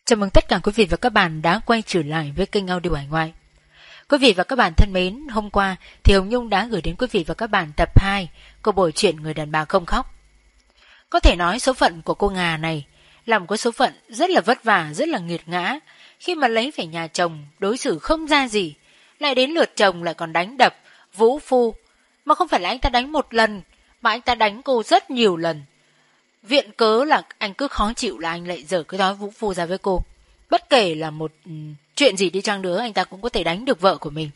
Chào mừng tất cả quý vị và các bạn đã quay trở lại với kênh Audio Hải Ngoại. Quý vị và các bạn thân mến, hôm qua thì Hồng Nhung đã gửi đến quý vị và các bạn tập 2 của bộ truyện Người đàn bà không khóc. Có thể nói số phận của cô Ngà này là một cái số phận rất là vất vả, rất là nghiệt ngã, khi mà lấy phải nhà chồng đối xử không ra gì, lại đến lượt chồng lại còn đánh đập, vũ phu, mà không phải là anh ta đánh một lần, mà anh ta đánh cô rất nhiều lần. Viện cớ là anh cứ khó chịu là anh lại dở cái thói vũ phu ra với cô. Bất kể là một chuyện gì đi chăng nữa, anh ta cũng có thể đánh được vợ của mình.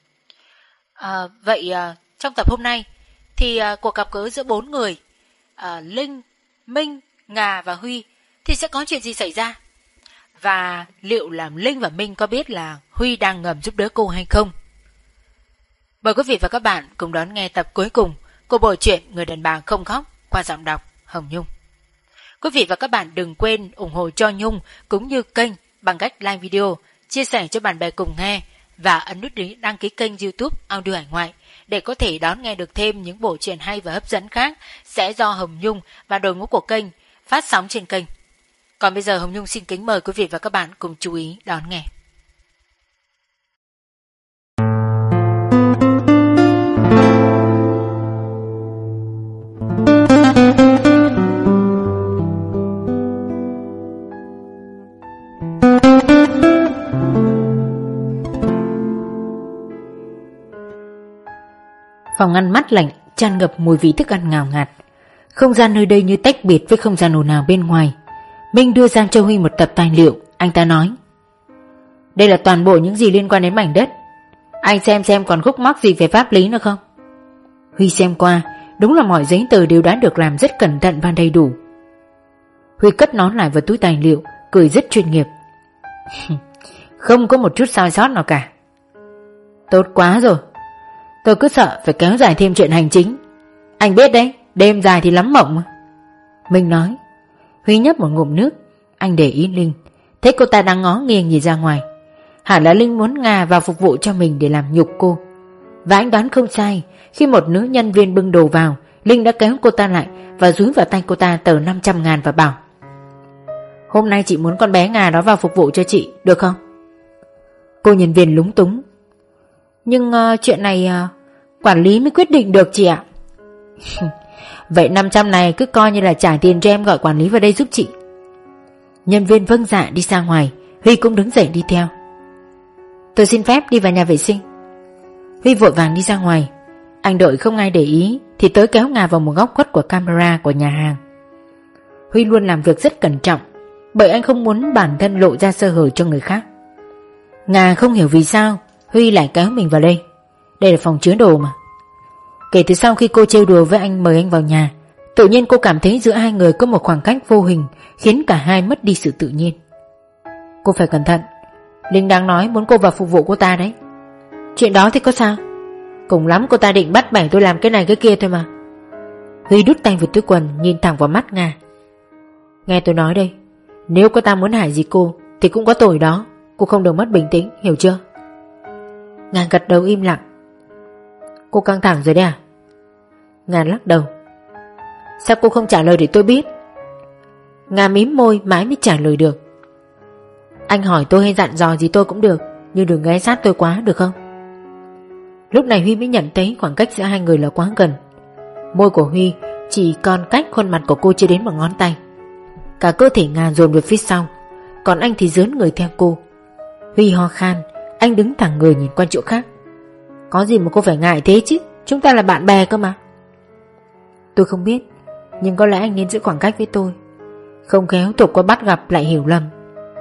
Vậy trong tập hôm nay thì cuộc gặp gỡ giữa 4 người Linh, Minh, Ngà và Huy thì sẽ có chuyện gì xảy ra? Và liệu là Linh và Minh có biết là Huy đang ngầm giúp đỡ cô hay không? Mời quý vị và các bạn cùng đón nghe tập cuối cùng của bộ truyện Người đàn bà không khóc qua giọng đọc Hồng Nhung. Quý vị và các bạn đừng quên ủng hộ cho Nhung cũng như kênh bằng cách like video, chia sẻ cho bạn bè cùng nghe và ấn nút đăng ký kênh YouTube Audio Hải Ngoại để có thể đón nghe được thêm những bộ truyện hay và hấp dẫn khác sẽ do Hồng Nhung và đội ngũ của kênh phát sóng trên kênh. Còn bây giờ Hồng Nhung xin kính mời quý vị và các bạn cùng chú ý đón nghe. Phòng ăn mát lạnh, tràn ngập mùi vị thức ăn ngào ngạt. Không gian nơi đây như tách biệt với không gian ồn ào bên ngoài. Minh đưa Giang cho Huy một tập tài liệu. Anh ta nói: đây là toàn bộ những gì liên quan đến mảnh đất. Anh xem còn khúc mắc gì về pháp lý nữa không? Huy xem qua, đúng là mọi giấy tờ đều đã được làm rất cẩn thận và đầy đủ. Huy cất nón lại vào túi tài liệu, cười rất chuyên nghiệp. Không có một chút sai sót nào cả. Tốt quá rồi. Tôi cứ sợ phải kéo dài thêm chuyện hành chính. Anh biết đấy, đêm dài thì lắm mộng. Minh nói. Huy nhấp một ngụm nước. Anh để ý Linh, thấy cô ta đang ngó nghiêng nhìn ra ngoài. Hẳn là Linh muốn Ngà vào phục vụ cho mình để làm nhục cô. Và anh đoán không sai, khi một nữ nhân viên bưng đồ vào, Linh đã kéo cô ta lại và dúi vào tay cô ta tờ 500.000 và bảo: hôm nay chị muốn con bé Ngà đó vào phục vụ cho chị, được không? Cô nhân viên lúng túng. Nhưng chuyện này quản lý mới quyết định được chị ạ. Vậy 500 này cứ coi như là trả tiền cho em gọi quản lý vào đây giúp chị. Nhân viên vâng dạ đi ra ngoài. Huy cũng đứng dậy đi theo. Tôi xin phép đi vào nhà vệ sinh. Huy vội vàng đi ra ngoài. Anh đợi không ai để ý thì tới kéo Ngà vào một góc khuất của camera của nhà hàng. Huy luôn làm việc rất cẩn trọng, bởi anh không muốn bản thân lộ ra sơ hở cho người khác. Ngà không hiểu vì sao Huy lại kéo mình vào đây. Đây là phòng chứa đồ mà. Kể từ sau khi cô trêu đùa với anh mời anh vào nhà, tự nhiên cô cảm thấy giữa hai người có một khoảng cách vô hình, khiến cả hai mất đi sự tự nhiên. Cô phải cẩn thận. Linh đang nói muốn cô vào phục vụ cô ta đấy. Chuyện đó thì có sao? Cùng lắm cô ta định bắt bẻ tôi làm cái này cái kia thôi mà. Huy đút tay vào túi quần, nhìn thẳng vào mắt Ngà. Nghe tôi nói đây, nếu cô ta muốn hại gì cô thì cũng có tội đó. Cô không được mất bình tĩnh, hiểu chưa? Ngà gật đầu im lặng. Cô căng thẳng rồi đấy à? Ngà lắc đầu. Sao cô không trả lời để tôi biết? Ngà mím môi mãi mới trả lời được. Anh hỏi tôi hay dặn dò gì tôi cũng được, nhưng đừng ghé sát tôi quá, được không? Lúc này Huy mới nhận thấy khoảng cách giữa hai người là quá gần. Môi của Huy chỉ còn cách khuôn mặt của cô chưa đến một ngón tay. Cả cơ thể Ngà dồn về phía sau, còn anh thì dướn người theo cô. Huy ho khan. Anh đứng thẳng người nhìn qua chỗ khác. Có gì mà cô phải ngại thế chứ, chúng ta là bạn bè cơ mà. Tôi không biết, nhưng có lẽ anh nên giữ khoảng cách với tôi, không khéo tục có bắt gặp lại hiểu lầm.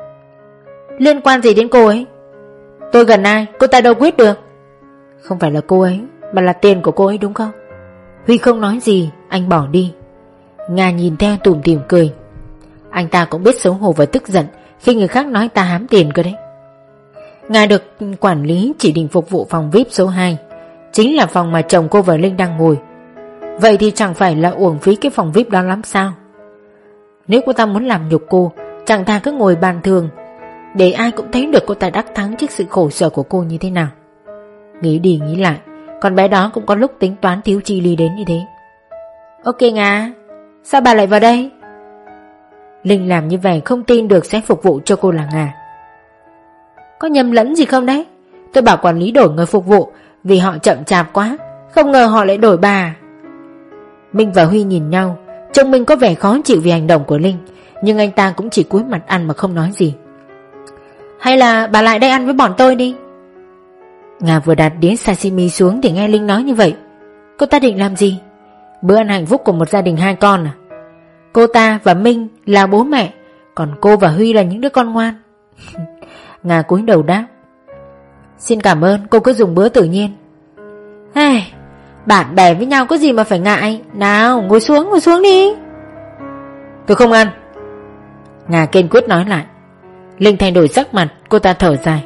Liên quan gì đến cô ấy? Tôi gần ai, cô ta đâu quyết được. Không phải là cô ấy, mà là tiền của cô ấy, đúng không? Huy không nói gì, anh bỏ đi. Ngà nhìn theo tủm tỉm cười. Anh ta cũng biết xấu hổ và tức giận khi người khác nói ta hám tiền cơ đấy. Ngà được quản lý chỉ định phục vụ phòng VIP số 2, chính là phòng mà chồng cô và Linh đang ngồi. Vậy thì chẳng phải là uổng phí cái phòng VIP đó lắm sao? Nếu cô ta muốn làm nhục cô, chẳng thà cứ ngồi bàn thường, để ai cũng thấy được cô ta đắc thắng trước sự khổ sở của cô như thế nào. Nghĩ đi nghĩ lại, con bé đó cũng có lúc tính toán thiếu chi ly đến như thế. Ok Ngà, sao bà lại vào đây? Linh làm như vậy không tin được sẽ phục vụ cho cô là Nga. Có nhầm lẫn gì không đấy? Tôi bảo quản lý đổi người phục vụ vì họ chậm chạp quá, không ngờ họ lại đổi bà. Minh và Huy nhìn nhau, trông Minh có vẻ khó chịu vì hành động của Linh, nhưng anh ta cũng chỉ cúi mặt ăn mà không nói gì. Hay là bà lại đây ăn với bọn tôi đi. Nga vừa đặt đĩa sashimi xuống thì nghe Linh nói như vậy. Cô ta định làm gì? Bữa ăn hạnh phúc của một gia đình 2 con à? Cô ta và Minh là bố mẹ, còn cô và Huy là những đứa con ngoan. Nga cúi đầu đáp. Xin cảm ơn, cô cứ dùng bữa tự nhiên. Hey, bạn bè với nhau có gì mà phải ngại. Nào ngồi xuống đi. Tôi không ăn. Nga kiên quyết nói lại. Linh thay đổi sắc mặt, cô ta thở dài.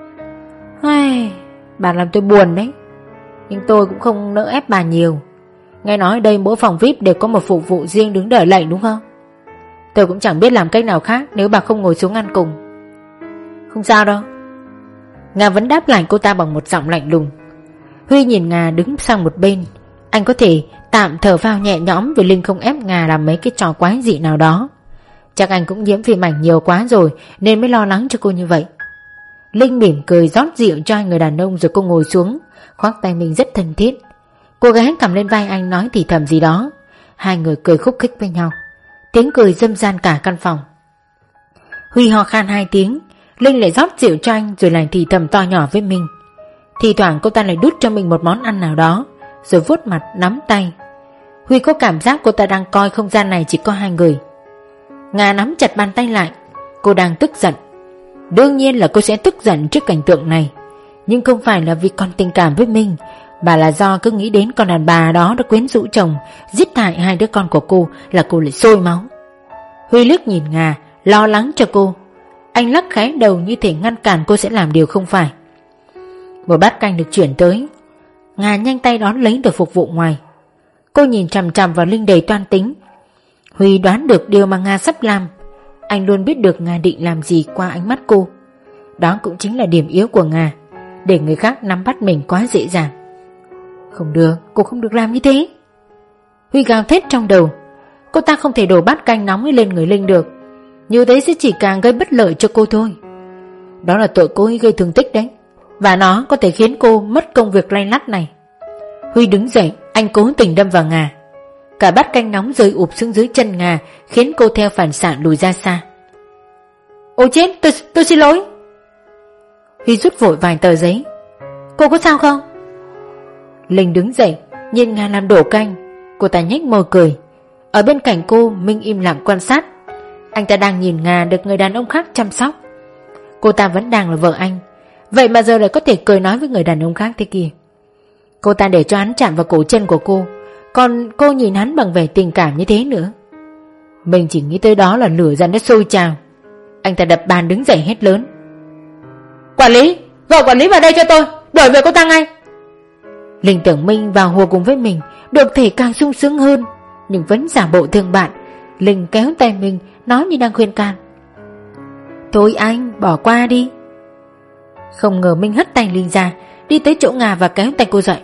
Hey, bà làm tôi buồn đấy. Nhưng tôi cũng không nỡ ép bà nhiều. Nghe nói ở đây mỗi phòng VIP đều có một phục vụ riêng đứng đợi lệnh đúng không? Tôi cũng chẳng biết làm cách nào khác nếu bà không ngồi xuống ăn cùng. Không sao đâu. Nga vẫn đáp lại cô ta bằng một giọng lạnh lùng. Huy nhìn Nga đứng sang một bên. Anh có thể tạm thở phào nhẹ nhõm vì Linh không ép Nga làm mấy cái trò quái dị nào đó. Chắc anh cũng nhiễm phim ảnh nhiều quá rồi nên mới lo lắng cho cô như vậy. Linh mỉm cười rót rượu cho hai người đàn ông rồi cô ngồi xuống, khoác tay mình rất thân thiết. Cô gái cầm lên vai anh nói thì thầm gì đó. Hai người cười khúc khích với nhau. Tiếng cười râm ran cả căn phòng. Huy ho khan 2 tiếng. Linh lại rót rượu cho anh rồi lại thì thầm to nhỏ với mình. Thì thoảng cô ta lại đút cho mình một món ăn nào đó rồi vuốt mặt nắm tay. Huy có cảm giác cô ta đang coi không gian này chỉ có 2 người. Nga nắm chặt bàn tay lại. Cô đang tức giận. Đương nhiên là cô sẽ tức giận trước cảnh tượng này, nhưng không phải là vì còn tình cảm với mình, mà là do cứ nghĩ đến con đàn bà đó đã quyến rũ chồng, giết hại 2 đứa con của cô là cô lại sôi máu. Huy liếc nhìn Nga, lo lắng cho cô. Anh lắc khẽ đầu như thể ngăn cản cô sẽ làm điều không phải. Một bát canh được chuyển tới. Nga nhanh tay đón lấy được phục vụ ngoài. Cô nhìn chằm chằm vào Linh đầy toan tính. Huy đoán được điều mà Nga sắp làm. Anh luôn biết được Nga định làm gì qua ánh mắt cô. Đó cũng chính là điểm yếu của Nga, để người khác nắm bắt mình quá dễ dàng. Không được, cô không được làm như thế. Huy gào thét trong đầu. Cô ta không thể đổ bát canh nóng lên người Linh được. Như thế sẽ chỉ càng gây bất lợi cho cô thôi. Đó là tội cố ý gây thương tích đấy, và nó có thể khiến cô mất công việc lay lắt này. Huy đứng dậy, anh cố tình đâm vào Nga. Cả bát canh nóng rơi ụp xuống dưới chân Nga, khiến cô theo phản xạ lùi ra xa. Ôi chết, tôi xin lỗi. Huy rút vội vài tờ giấy. Cô có sao không? Linh đứng dậy, nhìn Nga làm đổ canh. Cô ta nhếch môi cười. Ở bên cạnh cô, Minh im lặng quan sát. Anh ta đang nhìn Nga được người đàn ông khác chăm sóc. Cô ta vẫn đang là vợ anh, vậy mà giờ lại có thể cười nói với người đàn ông khác thế kia. Cô ta để cho hắn chạm vào cổ chân của cô, còn cô nhìn hắn bằng vẻ tình cảm như thế nữa. Mình chỉ nghĩ tới đó là lửa giận đã sôi trào. Anh ta đập bàn đứng dậy hét lớn. Quản lý, gọi quản lý vào đây cho tôi, đuổi về cô ta ngay. Linh tưởng Minh vào hùa cùng với mình, được thể càng sung sướng hơn, nhưng vẫn giả bộ thương bạn. Linh kéo tay mình, nói như đang khuyên can. Thôi anh, bỏ qua đi. Không ngờ Minh hất tay Linh ra, đi tới chỗ Nga và kéo tay cô dậy.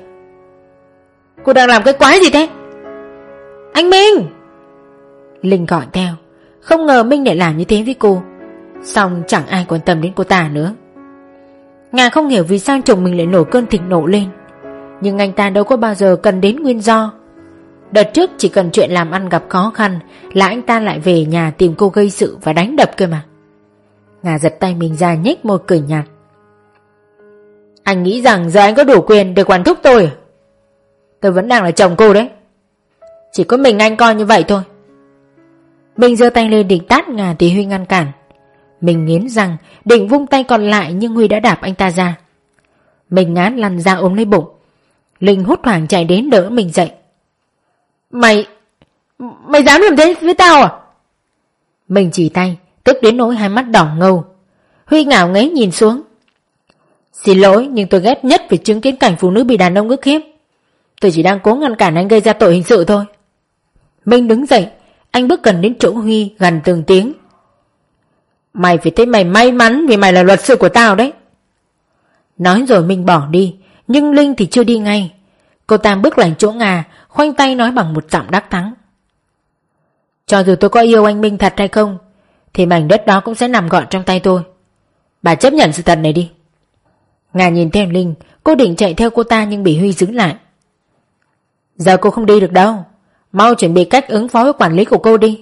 Cô đang làm cái quái gì thế? Anh Minh! Linh gọi theo. Không ngờ Minh lại làm như thế với cô. Xong chẳng ai quan tâm đến cô ta nữa. Nga không hiểu vì sao chồng mình lại nổi cơn thịnh nộ lên, nhưng anh ta đâu có bao giờ cần đến nguyên do. Đợt trước chỉ cần chuyện làm ăn gặp khó khăn là anh ta lại về nhà tìm cô gây sự và đánh đập cơ mà. Nga giật tay mình ra, nhếch môi cười nhạt. Anh nghĩ rằng giờ anh có đủ quyền để quản thúc tôi à? Tôi vẫn đang là chồng cô đấy. Chỉ có mình anh coi như vậy thôi. Mình giơ tay lên định tát Nga thì Huy ngăn cản. Mình nghiến răng định vung tay còn lại, nhưng Huy đã đạp anh ta ra. Mình ngán lăn ra ôm lấy bụng. Linh hốt hoảng chạy đến đỡ mình dậy. Mày dám làm thế với tao à? Mình chỉ tay, tức đến nỗi hai mắt đỏ ngầu. Huy ngạo nghễ nhìn xuống. Xin lỗi, nhưng tôi ghét nhất phải chứng kiến cảnh phụ nữ bị đàn ông ức hiếp. Tôi chỉ đang cố ngăn cản anh gây ra tội hình sự thôi. Minh đứng dậy, anh bước gần đến chỗ Huy, gằn từng tiếng. Mày phải thấy mày may mắn vì mày là luật sư của tao đấy. Nói rồi Minh bỏ đi, nhưng Linh thì chưa đi ngay. Cô ta bước lại chỗ Nga, khoanh tay nói bằng một giọng đắc thắng. Cho dù tôi có yêu anh Minh thật hay không thì mảnh đất đó cũng sẽ nằm gọn trong tay tôi. Bà chấp nhận sự thật này đi. Nga nhìn theo Linh, cô định chạy theo cô ta nhưng bị Huy giữ lại. Giờ cô không đi được đâu, mau chuẩn bị cách ứng phó với quản lý của cô đi.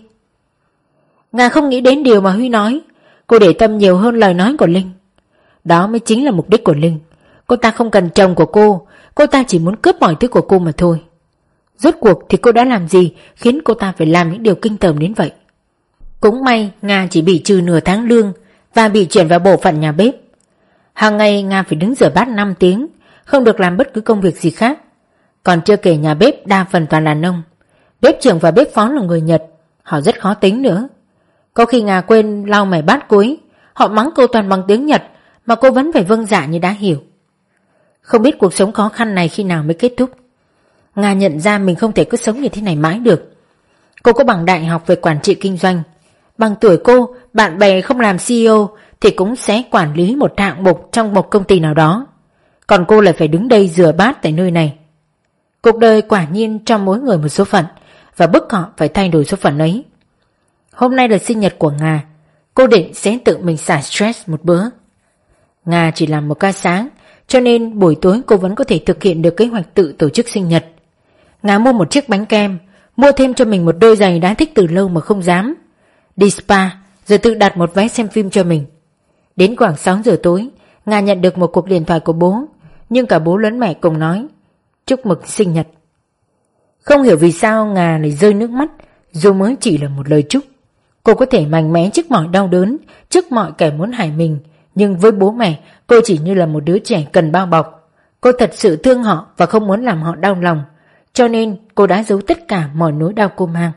Nga không nghĩ đến điều mà Huy nói. Cô để tâm nhiều hơn lời nói của Linh. Đó mới chính là mục đích của Linh. Cô ta không cần chồng của cô ta chỉ muốn cướp mọi thứ của cô mà thôi. Rốt cuộc thì cô đã làm gì khiến cô ta phải làm những điều kinh tởm đến vậy? Cũng may Nga chỉ bị trừ nửa tháng lương và bị chuyển vào bộ phận nhà bếp. Hàng ngày Nga phải đứng rửa bát 5 tiếng, không được làm bất cứ công việc gì khác. Còn chưa kể nhà bếp đa phần toàn là nông. Bếp trưởng và bếp phó là người Nhật, họ rất khó tính nữa. Có khi Nga quên lau mày bát cuối, họ mắng cô toàn bằng tiếng Nhật mà cô vẫn phải vâng dạ như đã hiểu. Không biết cuộc sống khó khăn này khi nào mới kết thúc. Nga nhận ra mình không thể cứ sống như thế này mãi được. Cô có bằng đại học về quản trị kinh doanh. Bằng tuổi cô, bạn bè không làm CEO thì cũng sẽ quản lý một hạng mục trong một công ty nào đó. Còn cô lại phải đứng đây rửa bát tại nơi này. Cuộc đời quả nhiên cho mỗi người một số phận và bức họ phải thay đổi số phận ấy. Hôm nay là sinh nhật của Nga. Cô định sẽ tự mình xả stress một bữa. Nga chỉ làm một ca sáng, cho nên buổi tối cô vẫn có thể thực hiện được kế hoạch tự tổ chức sinh nhật. Nga mua một chiếc bánh kem, mua thêm cho mình một đôi giày đã thích từ lâu mà không dám. Đi spa, rồi tự đặt một vé xem phim cho mình. Đến khoảng 6 giờ tối, Nga nhận được một cuộc điện thoại của bố, nhưng cả bố lẫn mẹ cùng nói chúc mừng sinh nhật. Không hiểu vì sao Nga lại rơi nước mắt, dù mới chỉ là một lời chúc. Cô có thể mạnh mẽ trước mọi đau đớn, trước mọi kẻ muốn hại mình, nhưng với bố mẹ, cô chỉ như là một đứa trẻ cần bao bọc. Cô thật sự thương họ và không muốn làm họ đau lòng, cho nên cô đã giấu tất cả mọi nỗi đau cô mang.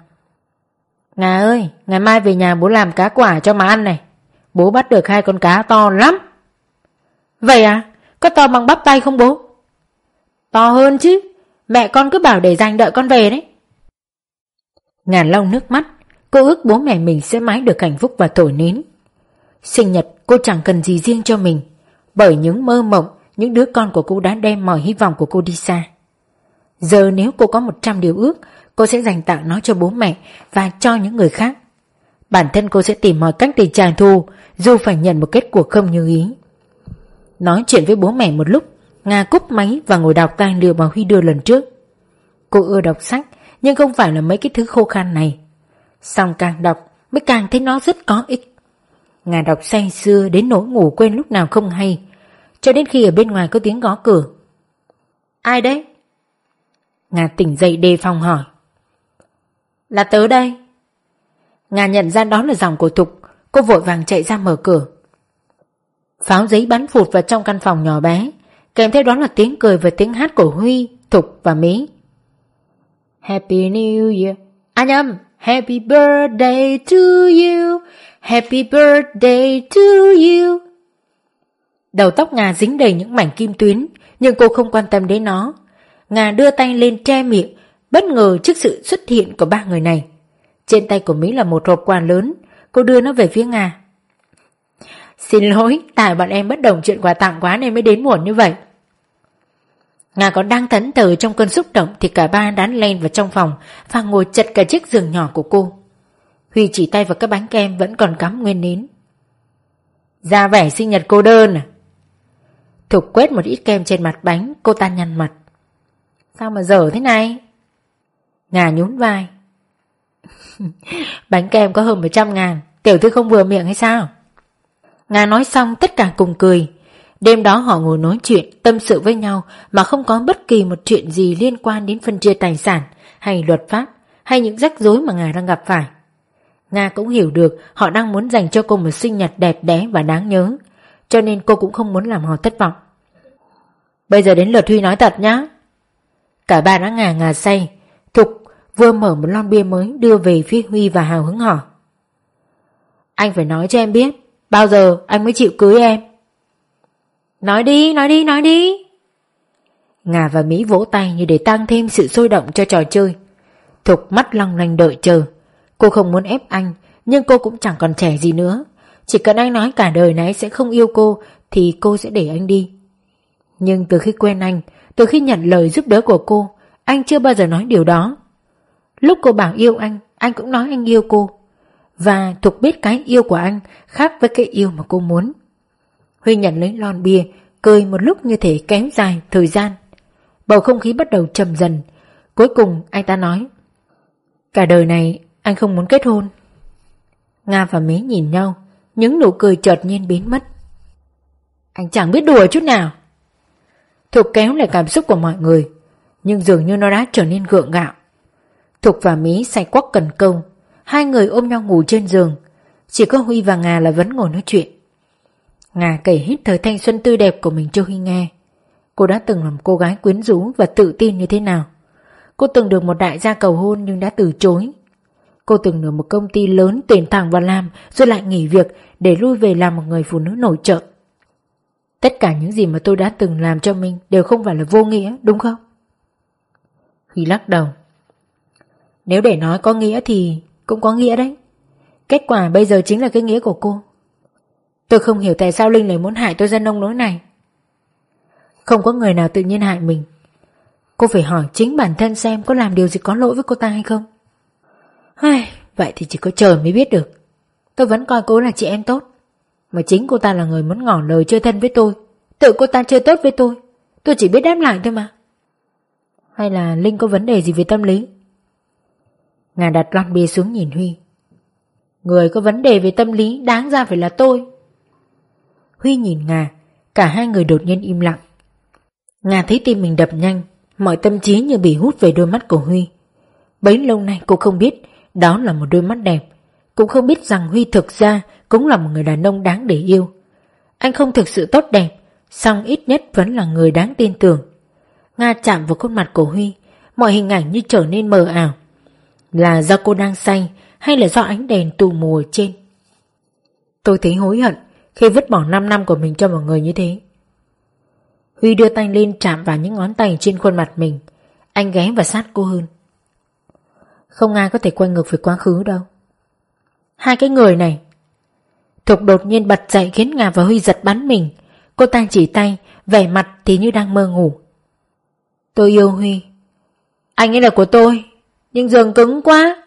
Nga ơi, ngày mai về nhà bố làm cá quả cho mà ăn này. Bố bắt được 2 con cá to lắm. Vậy à? Có to bằng bắp tay không bố? To hơn chứ. Mẹ con cứ bảo để dành đợi con về đấy. Nga lau nước mắt. Cô ước bố mẹ mình sẽ mãi được hạnh phúc và thổi nến. Sinh nhật cô chẳng cần gì riêng cho mình, bởi những mơ mộng, những đứa con của cô đã đem mọi hy vọng của cô đi xa. Giờ nếu cô có 100 điều ước, cô sẽ dành tặng nó cho bố mẹ và cho những người khác. Bản thân cô sẽ tìm mọi cách để trả thù, dù phải nhận một kết cuộc không như ý. Nói chuyện với bố mẹ một lúc, Nga cúp máy và ngồi đọc tài liệu mà Huy đưa lần trước. Cô ưa đọc sách, nhưng không phải là mấy cái thứ khô khan này. Xong càng đọc mới càng thấy nó rất có ích. Nga đọc say sưa đến nỗi ngủ quên lúc nào không hay, cho đến khi ở bên ngoài có tiếng gõ cửa. Ai đấy? Nga tỉnh dậy đề phòng hỏi. Là tớ đây. Nga nhận ra đó là giọng của Thục. Cô vội vàng chạy ra mở cửa. Pháo giấy bắn phụt vào trong căn phòng nhỏ bé, kèm theo đó là tiếng cười và tiếng hát của Huy, Thục và Mỹ. Happy New Year. À nhầm, Happy birthday to you. Happy birthday to you. Đầu tóc Nga dính đầy những mảnh kim tuyến, nhưng cô không quan tâm đến nó. Nga đưa tay lên che miệng, bất ngờ trước sự xuất hiện của 3 người này. Trên tay của Mỹ là một hộp quà lớn. Cô đưa nó về phía Nga. Xin lỗi, tại bọn em bất đồng chuyện quà tặng quá nên mới đến muộn như vậy. Nga còn đang thẫn thờ trong cơn xúc động thì cả ba đã len vào trong phòng và ngồi chật cả chiếc giường nhỏ của cô. Huy chỉ tay vào cái bánh kem vẫn còn cắm nguyên nến. Ra vẻ sinh nhật cô đơn à? Thục quét một ít kem trên mặt bánh, cô ta nhăn mặt. Sao mà dở thế này? Nga nhún vai. Bánh kem có hơn 100.000, tiểu thư không vừa miệng hay sao? Nga nói xong tất cả cùng cười. Đêm đó họ ngồi nói chuyện, tâm sự với nhau mà không có bất kỳ một chuyện gì liên quan đến phân chia tài sản hay luật pháp hay những rắc rối mà Nga đang gặp phải. Nga cũng hiểu được họ đang muốn dành cho cô một sinh nhật đẹp đẽ và đáng nhớ, cho nên cô cũng không muốn làm họ thất vọng. Bây giờ đến lượt Huy nói thật nhá. Cả ba đã ngà say. Thục vừa mở một lon bia mới đưa về phía Huy và hào hứng hỏi. Anh phải nói cho em biết, bao giờ anh mới chịu cưới em? Nói đi, nói đi, nói đi. Nga và Mỹ vỗ tay như để tăng thêm sự sôi động cho trò chơi. Thục mắt long lanh đợi chờ. Cô không muốn ép anh, nhưng cô cũng chẳng còn trẻ gì nữa. Chỉ cần anh nói cả đời này sẽ không yêu cô thì cô sẽ để anh đi. Nhưng từ khi quen anh, từ khi nhận lời giúp đỡ của cô, anh chưa bao giờ nói điều đó. Lúc cô bảo yêu anh Anh cũng nói anh yêu cô, và Thục biết cái yêu của anh khác với cái yêu mà cô muốn. Huy nhận lấy lon bia, cười một lúc như thể kéo dài thời gian. Bầu không khí bắt đầu trầm dần. Cuối cùng anh ta nói: cả đời này anh không muốn kết hôn. Nga và Mế nhìn nhau, những nụ cười chợt nhiên biến mất. Anh chẳng biết đùa chút nào. Thục kéo lại cảm xúc của mọi người, nhưng dường như nó đã trở nên gượng gạo. Thục và Mí say quắc cần câu, hai người ôm nhau ngủ trên giường. Chỉ có Huy và Nga là vẫn ngồi nói chuyện. Nga kể hết thời thanh xuân tươi đẹp của mình cho Huy nghe. Cô đã từng là một cô gái quyến rũ và tự tin như thế nào. Cô từng được một đại gia cầu hôn nhưng đã từ chối. Cô từng được một công ty lớn tuyển thẳng vào làm rồi lại nghỉ việc để lui về làm một người phụ nữ nổi trội. Tất cả những gì mà tôi đã từng làm cho mình đều không phải là vô nghĩa, đúng không? Huy lắc đầu. Nếu để nói có nghĩa thì cũng có nghĩa đấy. Kết quả bây giờ chính là cái nghĩa của cô. Tôi không hiểu tại sao Linh lại muốn hại tôi ra nông nỗi này. Không có người nào tự nhiên hại mình. Cô phải hỏi chính bản thân xem có làm điều gì có lỗi với cô ta hay không. Vậy thì chỉ có trời mới biết được. Tôi vẫn coi cô là chị em tốt, mà chính cô ta là người muốn ngỏ lời chơi thân với tôi. Tự cô ta chơi tốt với tôi chỉ biết đáp lại thôi mà. Hay là Linh có vấn đề gì về tâm lý? Nga đặt lon bia xuống nhìn Huy. Người có vấn đề về tâm lý đáng ra phải là tôi. Huy nhìn Nga, cả hai người đột nhiên im lặng. Nga thấy tim mình đập nhanh, mọi tâm trí như bị hút về đôi mắt của Huy. Bấy lâu nay cô không biết đó là một đôi mắt đẹp, cũng không biết rằng Huy thực ra cũng là một người đàn ông đáng để yêu. Anh không thực sự tốt đẹp, song ít nhất vẫn là người đáng tin tưởng. Nga chạm vào khuôn mặt của Huy, mọi hình ảnh như trở nên mờ ảo. Là do cô đang say hay là do ánh đèn tù mù trên? Tôi thấy hối hận khi vứt bỏ 5 năm của mình cho một người như thế. Huy đưa tay lên chạm vào những ngón tay trên khuôn mặt mình. Anh ghé vào sát cô hơn. Không ai có thể quay ngược về quá khứ đâu. Hai cái người này. Thục đột nhiên bật dậy khiến Nga và Huy giật bắn mình. Cô ta chỉ tay, vẻ mặt thì như đang mơ ngủ. Tôi yêu Huy. Anh ấy là của tôi, nhưng giường cứng quá.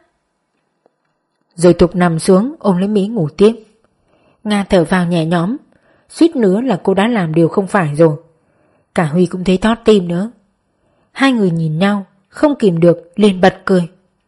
Rồi Thục nằm xuống ôm lấy Mỹ ngủ tiếp. Nga thở vào nhẹ nhõm. Suýt nữa là cô đã làm điều không phải rồi. Cả Huy cũng thấy thót tim nữa. Hai người nhìn nhau, không kìm được liền bật cười.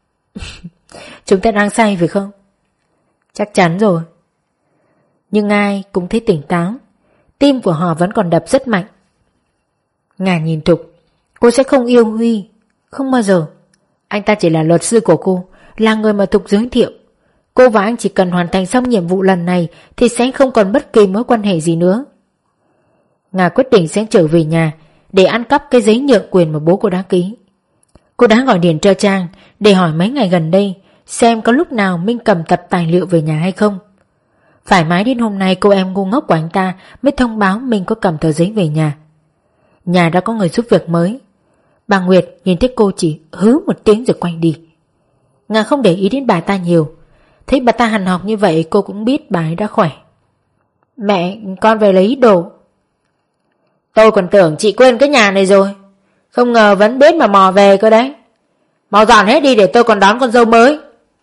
Chúng ta đang say phải không? Chắc chắn rồi. Nhưng ai cũng thấy tỉnh táo. Tim của họ vẫn còn đập rất mạnh. Nga nhìn Thục. Cô sẽ không yêu Huy. Không bao giờ. Anh ta chỉ là luật sư của cô, là người mà Thục giới thiệu. Cô và anh chỉ cần hoàn thành xong nhiệm vụ lần này thì sẽ không còn bất kỳ mối quan hệ gì nữa. Nga quyết định sẽ trở về nhà để ăn cắp cái giấy nhượng quyền mà bố cô đã ký. Cô đã gọi điện cho Trang để hỏi mấy ngày gần đây xem có lúc nào Minh cầm tập tài liệu về nhà hay không. Phải mãi đến hôm nay cô em ngu ngốc của anh ta mới thông báo Minh có cầm tờ giấy về nhà. Nhà đã có người giúp việc mới. Bà Nguyệt nhìn thấy cô chỉ hứ một tiếng rồi quay đi. Nga không để ý đến bà ta nhiều. Thấy bà ta hằn học như vậy cô cũng biết bà ấy đã khỏe. Mẹ, con về lấy đồ. Tôi còn tưởng chị quên cái nhà này rồi. Không ngờ vẫn biết mà mò về cơ đấy. Mau dọn hết đi để tôi còn đón con dâu mới.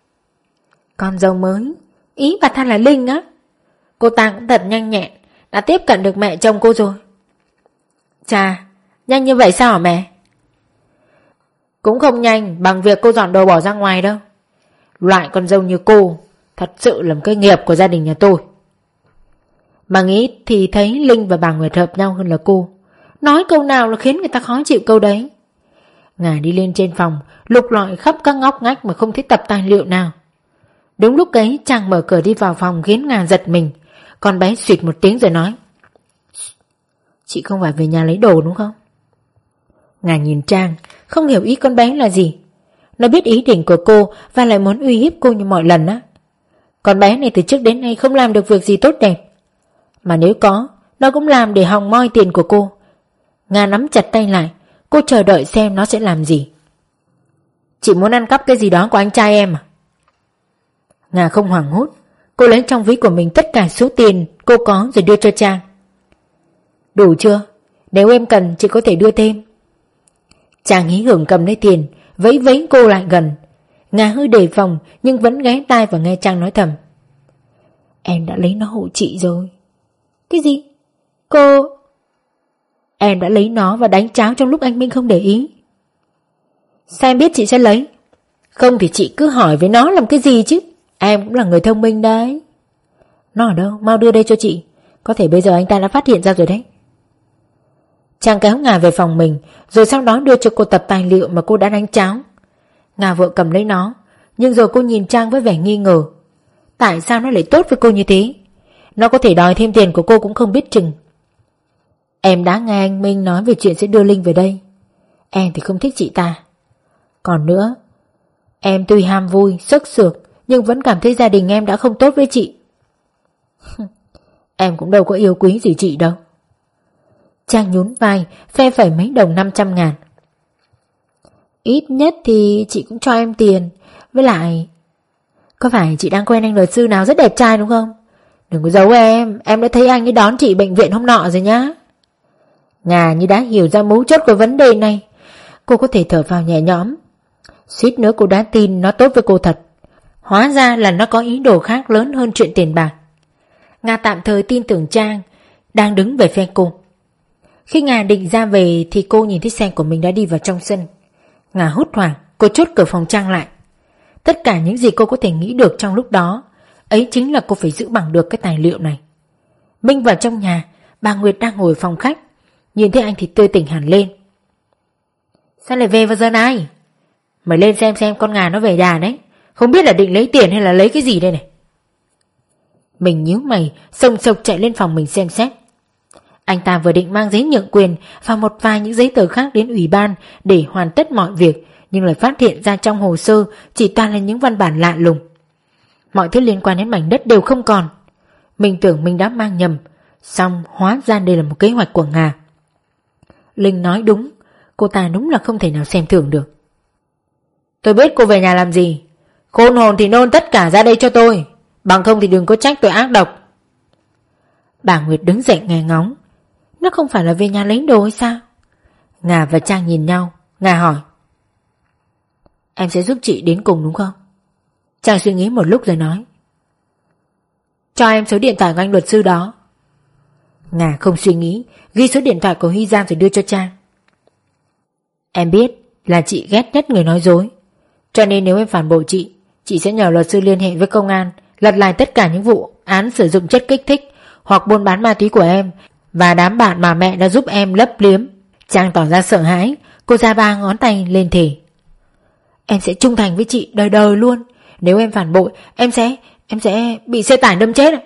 Con dâu mới? Ý bà ta là Linh á? Cô ta cũng thật nhanh nhẹn, đã tiếp cận được mẹ chồng cô rồi. Chà, nhanh như vậy sao hả mẹ? Cũng không nhanh bằng việc cô dọn đồ bỏ ra ngoài đâu. Loại con dâu như cô thật sự là một cái nghiệp của gia đình nhà tôi. Mà nghĩ thì thấy Linh và bà Nguyệt hợp nhau hơn là cô. Nói câu nào là khiến người ta khó chịu câu đấy. Ngà đi lên trên phòng, lục lọi khắp các ngóc ngách mà không thấy tập tài liệu nào. Đúng lúc ấy Trang mở cửa đi vào phòng khiến Ngà giật mình. Con bé xuyệt một tiếng rồi nói: Chị không phải về nhà lấy đồ đúng không? Ngà nhìn Trang, không hiểu ý con bé là gì. Nó biết ý định của cô và lại muốn uy hiếp cô như mọi lần á. Con bé này từ trước đến nay không làm được việc gì tốt đẹp. Mà nếu có, nó cũng làm để hòng moi tiền của cô. Nga nắm chặt tay lại, cô chờ đợi xem nó sẽ làm gì. Chị muốn ăn cắp cái gì đó của anh trai em à? Nga không hoảng hốt. Cô lấy trong ví của mình tất cả số tiền cô có rồi đưa cho Trang. Đủ chưa? Nếu em cần chị có thể đưa thêm. Trang hí hưởng cầm lấy tiền, vẫy vẫy cô lại gần. Nga hơi đề phòng nhưng vẫn ghé tai và nghe Trang nói thầm. Em đã lấy nó hộ chị rồi. Cái gì? Cô... Em đã lấy nó và đánh cháo trong lúc anh Minh không để ý. Sao em biết chị sẽ lấy? Không thì chị cứ hỏi với nó làm cái gì chứ. Em cũng là người thông minh đấy. Nó ở đâu? Mau đưa đây cho chị. Có thể bây giờ anh ta đã phát hiện ra rồi đấy. Trang kéo Nga về phòng mình, rồi sau đó đưa cho cô tập tài liệu mà cô đã đánh cháo. Nga vợ cầm lấy nó, nhưng rồi cô nhìn Trang với vẻ nghi ngờ. Tại sao nó lại tốt với cô như thế? Nó có thể đòi thêm tiền của cô cũng không biết chừng. Em đã nghe anh Minh nói về chuyện sẽ đưa Linh về đây. Em thì không thích chị ta. Còn nữa, em tuy ham vui, sức sược, nhưng vẫn cảm thấy gia đình em đã không tốt với chị. Em cũng đâu có yêu quý gì chị đâu. Trang nhún vai, phe phẩy mấy đồng 500.000. Ít nhất thì chị cũng cho em tiền. Với lại, có phải chị đang quen anh luật sư nào rất đẹp trai đúng không? Đừng có giấu em đã thấy anh ấy đón chị bệnh viện hôm nọ rồi nhá. Nga như đã hiểu ra mấu chốt của vấn đề này. Cô có thể thở vào nhẹ nhõm. Suýt nữa cô đã tin nó tốt với cô thật. Hóa ra là nó có ý đồ khác lớn hơn chuyện tiền bạc. Nga tạm thời tin tưởng Trang đang đứng về phe cô. Khi Nga định ra về thì cô nhìn thấy xe của mình đã đi vào trong sân. Nga hốt hoảng, cô chốt cửa phòng Trang lại. Tất cả những gì cô có thể nghĩ được trong lúc đó ấy chính là cô phải giữ bằng được cái tài liệu này. Minh vào trong nhà, bà Nguyệt đang ngồi phòng khách. Nhìn thấy anh thì tươi tỉnh hẳn lên. Sao lại về vào giờ này? Mày lên xem con Nga nó về nhà đấy. Không biết là định lấy tiền hay là lấy cái gì đây này. Mình nhíu mày, xông xộc chạy lên phòng mình xem xét. Anh ta vừa định mang giấy nhượng quyền và một vài những giấy tờ khác đến ủy ban để hoàn tất mọi việc, nhưng lại phát hiện ra trong hồ sơ chỉ toàn là những văn bản lạ lùng. Mọi thứ liên quan đến mảnh đất đều không còn. Mình tưởng mình đã mang nhầm, xong hóa ra đây là một kế hoạch của Nga. Linh nói đúng, cô ta đúng là không thể nào xem thường được. Tôi biết cô về nhà làm gì. Khôn hồn thì nôn tất cả ra đây cho tôi, bằng không thì đừng có trách tôi ác độc. Bà Nguyệt đứng dậy nghe ngóng. Nó không phải là về nhà lấy đồ hay sao? Nga và Trang nhìn nhau. Nga hỏi, em sẽ giúp chị đến cùng đúng không? Trang suy nghĩ một lúc rồi nói, cho em số điện thoại của anh luật sư đó. Nga không suy nghĩ, ghi số điện thoại của Huy Giang rồi đưa cho Trang. Em biết là chị ghét nhất người nói dối, cho nên nếu em phản bội chị sẽ nhờ luật sư liên hệ với công an lật lại tất cả những vụ án sử dụng chất kích thích hoặc buôn bán ma túy của em và đám bạn mà mẹ đã giúp em lấp liếm. Trang tỏ ra sợ hãi, cô ra 3 ngón tay lên thề. Em sẽ trung thành với chị đời đời luôn. Nếu em phản bội, em sẽ bị xe tải đâm chết.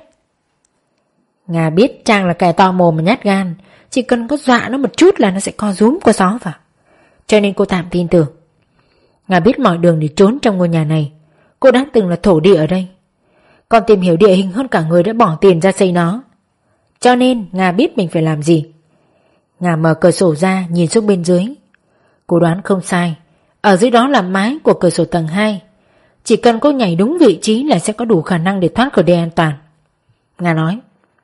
Nga biết Trang là kẻ to mồm mà nhát gan, chỉ cần có dọa nó một chút là nó sẽ co rúm qua gió vào. Cho nên cô tạm tin tưởng. Nga biết mọi đường để trốn trong ngôi nhà này. Cô đã từng là thổ địa ở đây, còn tìm hiểu địa hình hơn cả người đã bỏ tiền ra xây nó. Cho nên Nga biết mình phải làm gì. Nga mở cửa sổ ra nhìn xuống bên dưới. Cô đoán không sai, ở dưới đó là mái của cửa sổ tầng 2. Chỉ cần cô nhảy đúng vị trí là sẽ có đủ khả năng để thoát khỏi đây an toàn. Nga nói,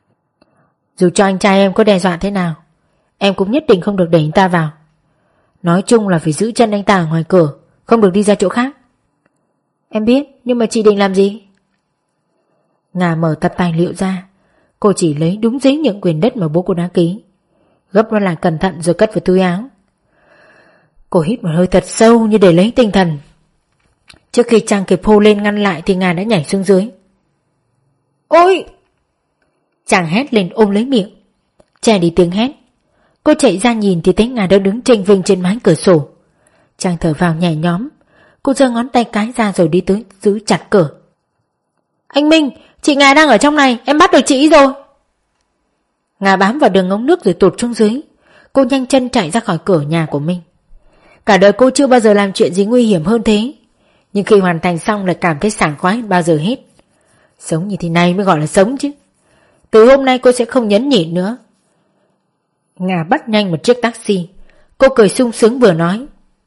dù cho anh trai em có đe dọa thế nào, em cũng nhất định không được đẩy anh ta vào. Nói chung là phải giữ chân anh ta ở ngoài cửa, không được đi ra chỗ khác. Em biết, nhưng mà chị định làm gì? Nga mở tập tài liệu ra. Cô chỉ lấy đúng giấy nhượng quyền đất mà bố cô đã ký, gấp nó lại cẩn thận rồi cất vào túi áo. Cô hít một hơi thật sâu như để lấy tinh thần. Trước khi Trang kịp hô lên ngăn lại thì Nga đã nhảy xuống dưới. Ôi! Trang hét lên ôm lấy miệng, che đi tiếng hét. Cô chạy ra nhìn thì thấy Nga đang đứng chênh vênh trên mái cửa sổ. Trang thở vào nhẹ nhõm. Cô giơ ngón tay cái ra rồi đi tới giữ chặt cửa. Anh Minh, chị Nga đang ở trong này, em bắt được chị rồi. Nga bám vào đường ống nước rồi tụt xuống dưới. Cô nhanh chân chạy ra khỏi cửa nhà của Minh. Cả đời cô chưa bao giờ làm chuyện gì nguy hiểm hơn thế, nhưng khi hoàn thành xong lại cảm thấy sảng khoái hơn bao giờ hết. Sống như thế này mới gọi là sống chứ. Từ hôm nay cô sẽ không nhẫn nhịn nữa. Nga bắt nhanh một chiếc taxi. Cô cười sung sướng vừa nói,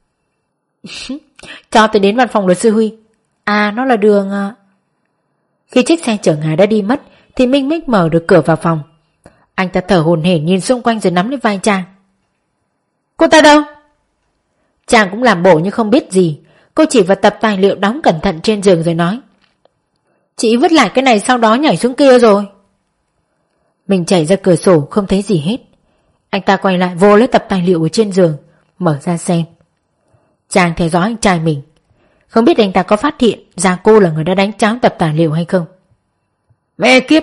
cho tôi đến văn phòng luật sư Huy. À, nó là đường... Khi chiếc xe chở Nga đã đi mất thì Minh mới mở được cửa vào phòng. Anh ta thở hổn hển nhìn xung quanh rồi nắm lấy vai Trang. Cô ta đâu? Trang cũng làm bộ như không biết gì. Cô chỉ vào tập tài liệu đóng cẩn thận trên giường rồi nói: Chị vứt lại cái này sau đó nhảy xuống kia rồi. Mình chạy ra cửa sổ không thấy gì hết. Anh ta quay lại vô lấy tập tài liệu ở trên giường, mở ra xem. Chàng theo dõi anh trai mình. Không biết anh ta có phát hiện ra cô là người đã đánh tráo tập tài liệu hay không. Mẹ kiếp!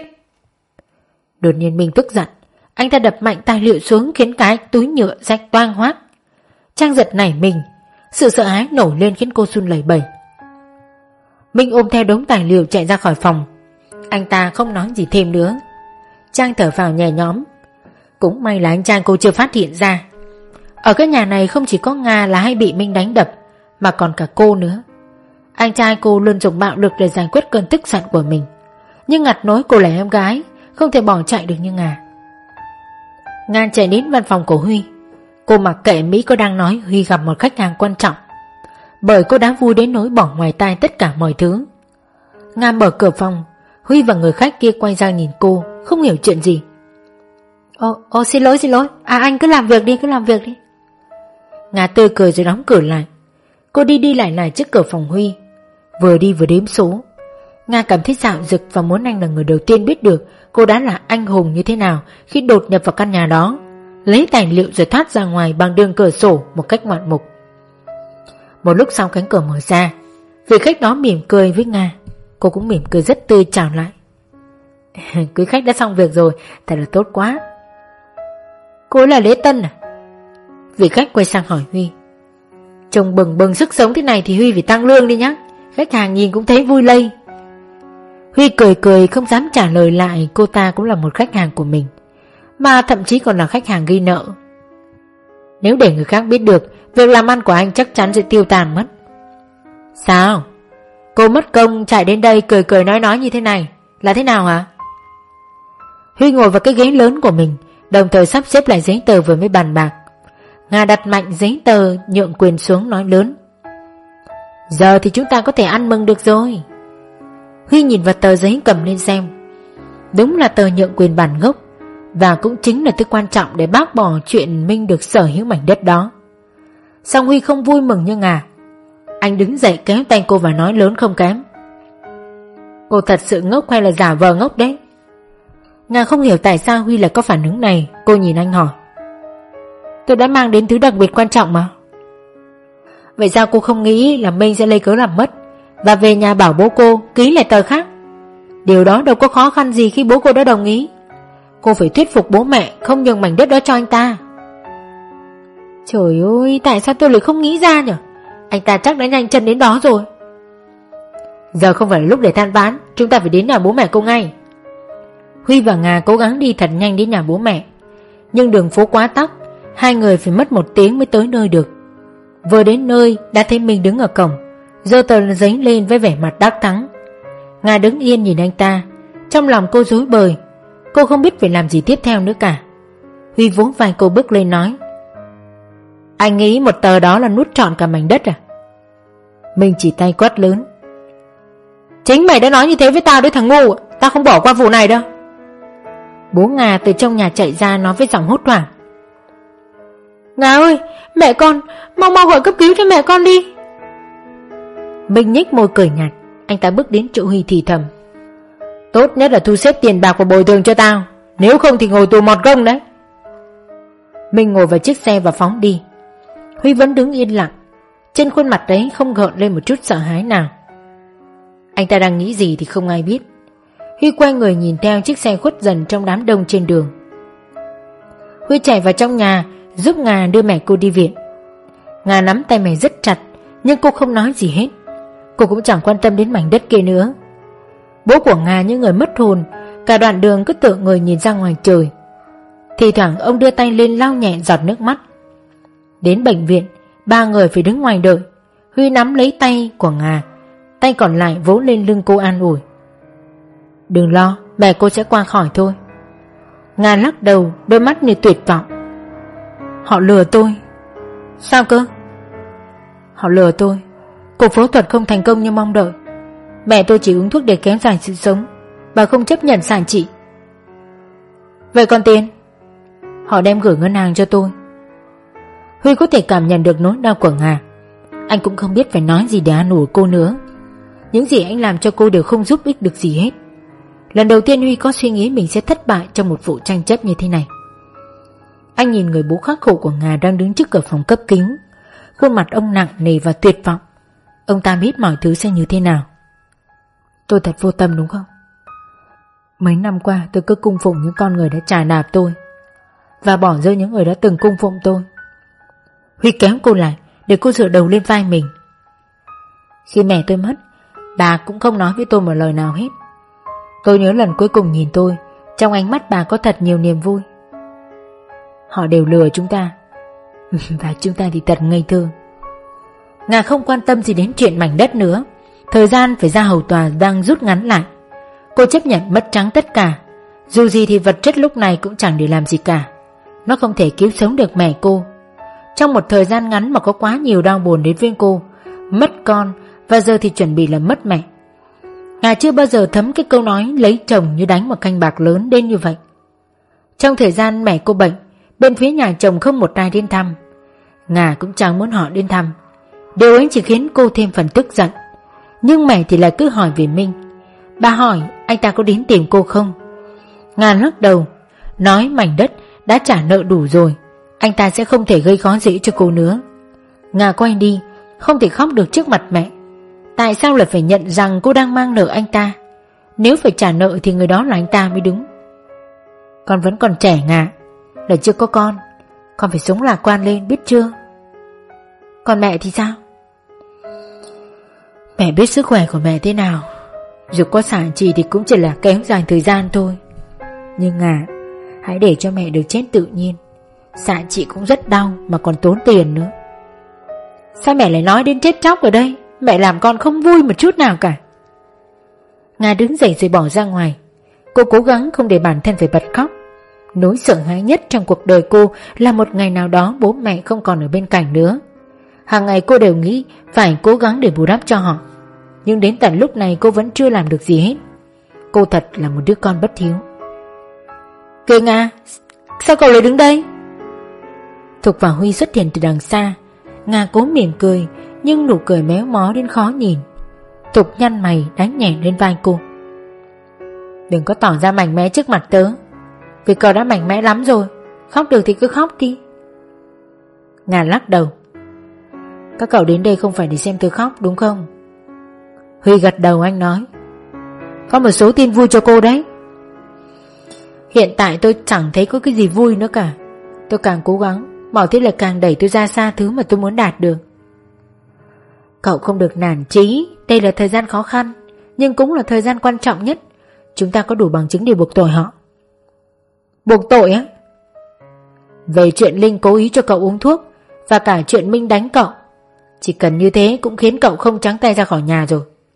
Đột nhiên mình tức giận. Anh ta đập mạnh tài liệu xuống khiến cái túi nhựa rách toang hoác. Trang giật nảy mình. Sự sợ hãi nổi lên khiến cô run lẩy bẩy. Minh ôm theo đống tài liệu chạy ra khỏi phòng. Anh ta không nói gì thêm nữa. Trang thở phào nhẹ nhõm. Cũng may là anh trai cô chưa phát hiện ra. Ở cái nhà này không chỉ có Nga là hay bị Minh đánh đập, mà còn cả cô nữa. Anh trai cô luôn dùng bạo lực để giải quyết cơn tức giận của mình. Nhưng ngặt nỗi cô là em gái, không thể bỏ chạy được như Nga. Nga chạy đến văn phòng của Huy. Cô mặc kệ Mỹ có đang nói Huy gặp một khách hàng quan trọng, bởi cô đã vui đến nỗi bỏ ngoài tai tất cả mọi thứ. Nga mở cửa phòng. Huy và người khách kia quay ra nhìn cô, không hiểu chuyện gì. Xin lỗi. Anh cứ làm việc đi. Nga tươi cười rồi đóng cửa lại. Cô đi lại trước cửa phòng Huy, vừa đi vừa đếm số. Nga cảm thấy dạo dực và muốn anh là người đầu tiên biết được cô đã là anh hùng như thế nào khi đột nhập vào căn nhà đó, lấy tài liệu rồi thoát ra ngoài bằng đường cửa sổ một cách ngoạn mục. Một lúc sau cánh cửa mở ra, vị khách đó mỉm cười với Nga. Cô cũng mỉm cười rất tươi chào lại. Quý khách đã xong việc rồi, thật là tốt quá. Cô ấy là Lễ Tân à? Vị khách quay sang hỏi Huy. Trông bừng sức sống thế này thì Huy phải tăng lương đi nhá. Khách hàng nhìn cũng thấy vui lây. Huy cười không dám trả lời lại. Cô ta cũng là một khách hàng của mình, mà thậm chí còn là khách hàng ghi nợ. Nếu để người khác biết được, việc làm ăn của anh chắc chắn sẽ tiêu tàn mất. Sao? Cô mất công chạy đến đây cười nói như thế này là thế nào hả? Huy ngồi vào cái ghế lớn của mình, đồng thời sắp xếp lại giấy tờ vừa mới bàn bạc. Nga đặt mạnh giấy tờ nhượng quyền xuống nói lớn. Giờ thì chúng ta có thể ăn mừng được rồi. Huy nhìn vào tờ giấy cầm lên xem. Đúng là tờ nhượng quyền bản gốc, và cũng chính là thứ quan trọng để bác bỏ chuyện Minh được sở hữu mảnh đất đó. Song Huy không vui mừng như Nga. Anh đứng dậy kéo tay cô và nói lớn không kém. Cô thật sự ngốc hay là giả vờ ngốc đấy? Nga không hiểu tại sao Huy lại có phản ứng này. Cô nhìn anh hỏi. Tôi đã mang đến thứ đặc biệt quan trọng mà. Vậy sao cô không nghĩ là Minh sẽ lấy cớ làm mất và về nhà bảo bố cô ký lại tờ khác? Điều đó đâu có khó khăn gì khi bố cô đã đồng ý. Cô phải thuyết phục bố mẹ không nhường mảnh đất đó cho anh ta. Trời ơi, tại sao tôi lại không nghĩ ra nhỉ? Anh ta chắc đã nhanh chân đến đó rồi. Giờ không phải là lúc để than vãn, chúng ta phải đến nhà bố mẹ cô ngay. Huy và Nga cố gắng đi thật nhanh đến nhà bố mẹ, nhưng đường phố quá tắc, hai người phải mất 1 tiếng mới tới nơi được. Vừa đến nơi đã thấy mình đứng ở cổng, giơ tờ giấy lên với vẻ mặt đắc thắng. Nga đứng yên nhìn anh ta, trong lòng cô rối bời. Cô không biết phải làm gì tiếp theo nữa cả. Huy vỗ vai cô bước lên nói. Anh nghĩ một tờ đó là nuốt trọn cả mảnh đất à? Mình chỉ tay quát lớn. Chính mày đã nói như thế với tao đấy thằng ngu. Tao không bỏ qua vụ này đâu. Bố Nga từ trong nhà chạy ra nói với giọng hốt hoảng. Nga ơi, mẹ con, mau gọi cấp cứu cho mẹ con đi. Mình nhếch môi cười nhạt. Anh ta bước đến chỗ Huy thì thầm. Tốt nhất là thu xếp tiền bạc và bồi thường cho tao, nếu không thì ngồi tù mọt gông đấy. Mình ngồi vào chiếc xe và phóng đi. Huy vẫn đứng yên lặng, trên khuôn mặt đấy không gợn lên một chút sợ hãi nào. Anh ta đang nghĩ gì thì không ai biết. Huy quay người nhìn theo chiếc xe khuất dần trong đám đông trên đường. Huy chạy vào trong nhà giúp Nga đưa mẹ cô đi viện. Nga nắm tay mẹ rất chặt, nhưng cô không nói gì hết. Cô cũng chẳng quan tâm đến mảnh đất kia nữa. Bố của Nga như người mất hồn, cả đoạn đường cứ tựa người nhìn ra ngoài trời. Thì thoảng ông đưa tay lên lau nhẹ giọt nước mắt. Đến bệnh viện, 3 người phải đứng ngoài đợi. Huy nắm lấy tay của Nga, tay còn lại vỗ lên lưng cô an ủi. Đừng lo, mẹ cô sẽ qua khỏi thôi. Nga lắc đầu, đôi mắt như tuyệt vọng. Họ lừa tôi. Sao cơ? Họ lừa tôi. Cuộc phẫu thuật không thành công như mong đợi. Mẹ tôi chỉ uống thuốc để kéo dài sự sống, và không chấp nhận sản trị. Vậy còn tiền? Họ đem gửi ngân hàng cho tôi. Huy có thể cảm nhận được nỗi đau của Nga. Anh cũng không biết phải nói gì để an ủi cô nữa. Những gì anh làm cho cô đều không giúp ích được gì hết. Lần đầu tiên Huy có suy nghĩ mình sẽ thất bại trong một vụ tranh chấp như thế này. Anh nhìn người bố khắc khổ của Nga đang đứng trước cửa phòng cấp cứu. Khuôn mặt ông nặng nề và tuyệt vọng. Ông ta biết mọi thứ sẽ như thế nào. Tôi thật vô tâm đúng không? Mấy năm qua tôi cứ cung phụng những con người đã trà đạp tôi và bỏ rơi những người đã từng cung phụng tôi. Huy kéo cô lại để cô dựa đầu lên vai mình. Khi mẹ tôi mất, bà cũng không nói với tôi một lời nào hết. Tôi nhớ lần cuối cùng nhìn tôi, trong ánh mắt bà có thật nhiều niềm vui. Họ đều lừa chúng ta và chúng ta thì thật ngây thơ. Nga không quan tâm gì đến chuyện mảnh đất nữa. Thời gian phải ra hầu tòa đang rút ngắn lại. Cô chấp nhận mất trắng tất cả. Dù gì thì vật chất lúc này cũng chẳng để làm gì cả. Nó không thể cứu sống được mẹ cô. Trong một thời gian ngắn mà có quá nhiều đau buồn đến với cô. Mất con và giờ thì chuẩn bị là mất mẹ. Nga chưa bao giờ thấm cái câu nói lấy chồng như đánh một canh bạc lớn đến như vậy. Trong thời gian mẹ cô bệnh, bên phía nhà chồng không một ai đến thăm. Nga cũng chẳng muốn họ đến thăm. Điều ấy chỉ khiến cô thêm phần tức giận. Nhưng mẹ thì lại cứ hỏi về Minh. Bà hỏi anh ta có đến tìm cô không? Nga lắc đầu, nói mảnh đất đã trả nợ đủ rồi, anh ta sẽ không thể gây khó dễ cho cô nữa. Nga quay đi, không thể khóc được trước mặt mẹ. Tại sao lại phải nhận rằng cô đang mang nợ anh ta? Nếu phải trả nợ thì người đó là anh ta mới đúng. Con vẫn còn trẻ Nga, là chưa có con phải sống lạc quan lên biết chưa? Còn mẹ thì sao? Mẹ biết sức khỏe của mẹ thế nào. Dù có xả trì thì cũng chỉ là kéo dài thời gian thôi. Nhưng Nga, hãy để cho mẹ được chết tự nhiên. Xạ trị cũng rất đau mà còn tốn tiền nữa. Sao mẹ lại nói đến chết chóc ở đây? Mẹ làm con không vui một chút nào cả. Nga đứng dậy rồi bỏ ra ngoài. Cô cố gắng không để bản thân phải bật khóc. Nỗi sợ hãi nhất trong cuộc đời cô là một ngày nào đó bố mẹ không còn ở bên cạnh nữa. Hàng ngày cô đều nghĩ phải cố gắng để bù đắp cho họ. Nhưng đến tận lúc này cô vẫn chưa làm được gì hết. Cô thật là một đứa con bất hiếu. Kìa Nga, sao cậu lại đứng đây? Thục và Huy xuất hiện từ đằng xa. Nga cố mỉm cười, nhưng nụ cười méo mó đến khó nhìn. Thục nhăn mày đánh nhẹ lên vai cô. Đừng có tỏ ra mạnh mẽ trước mặt tớ, vì cậu đã mạnh mẽ lắm rồi. Khóc được thì cứ khóc đi. Nga lắc đầu. Các cậu đến đây không phải để xem tôi khóc đúng không? Huy gật đầu, anh nói. Có một số tin vui cho cô đấy. Hiện tại tôi chẳng thấy có cái gì vui nữa cả. Tôi càng cố gắng, mọi thứ lại càng đẩy tôi ra xa thứ mà tôi muốn đạt được. Cậu không được nản chí. Đây là thời gian khó khăn, nhưng cũng là thời gian quan trọng nhất. Chúng ta có đủ bằng chứng để buộc tội họ. Buộc tội á? Về chuyện Linh cố ý cho cậu uống thuốc, và cả chuyện Minh đánh cậu, chỉ cần như thế cũng khiến cậu không trắng tay ra khỏi nhà rồi.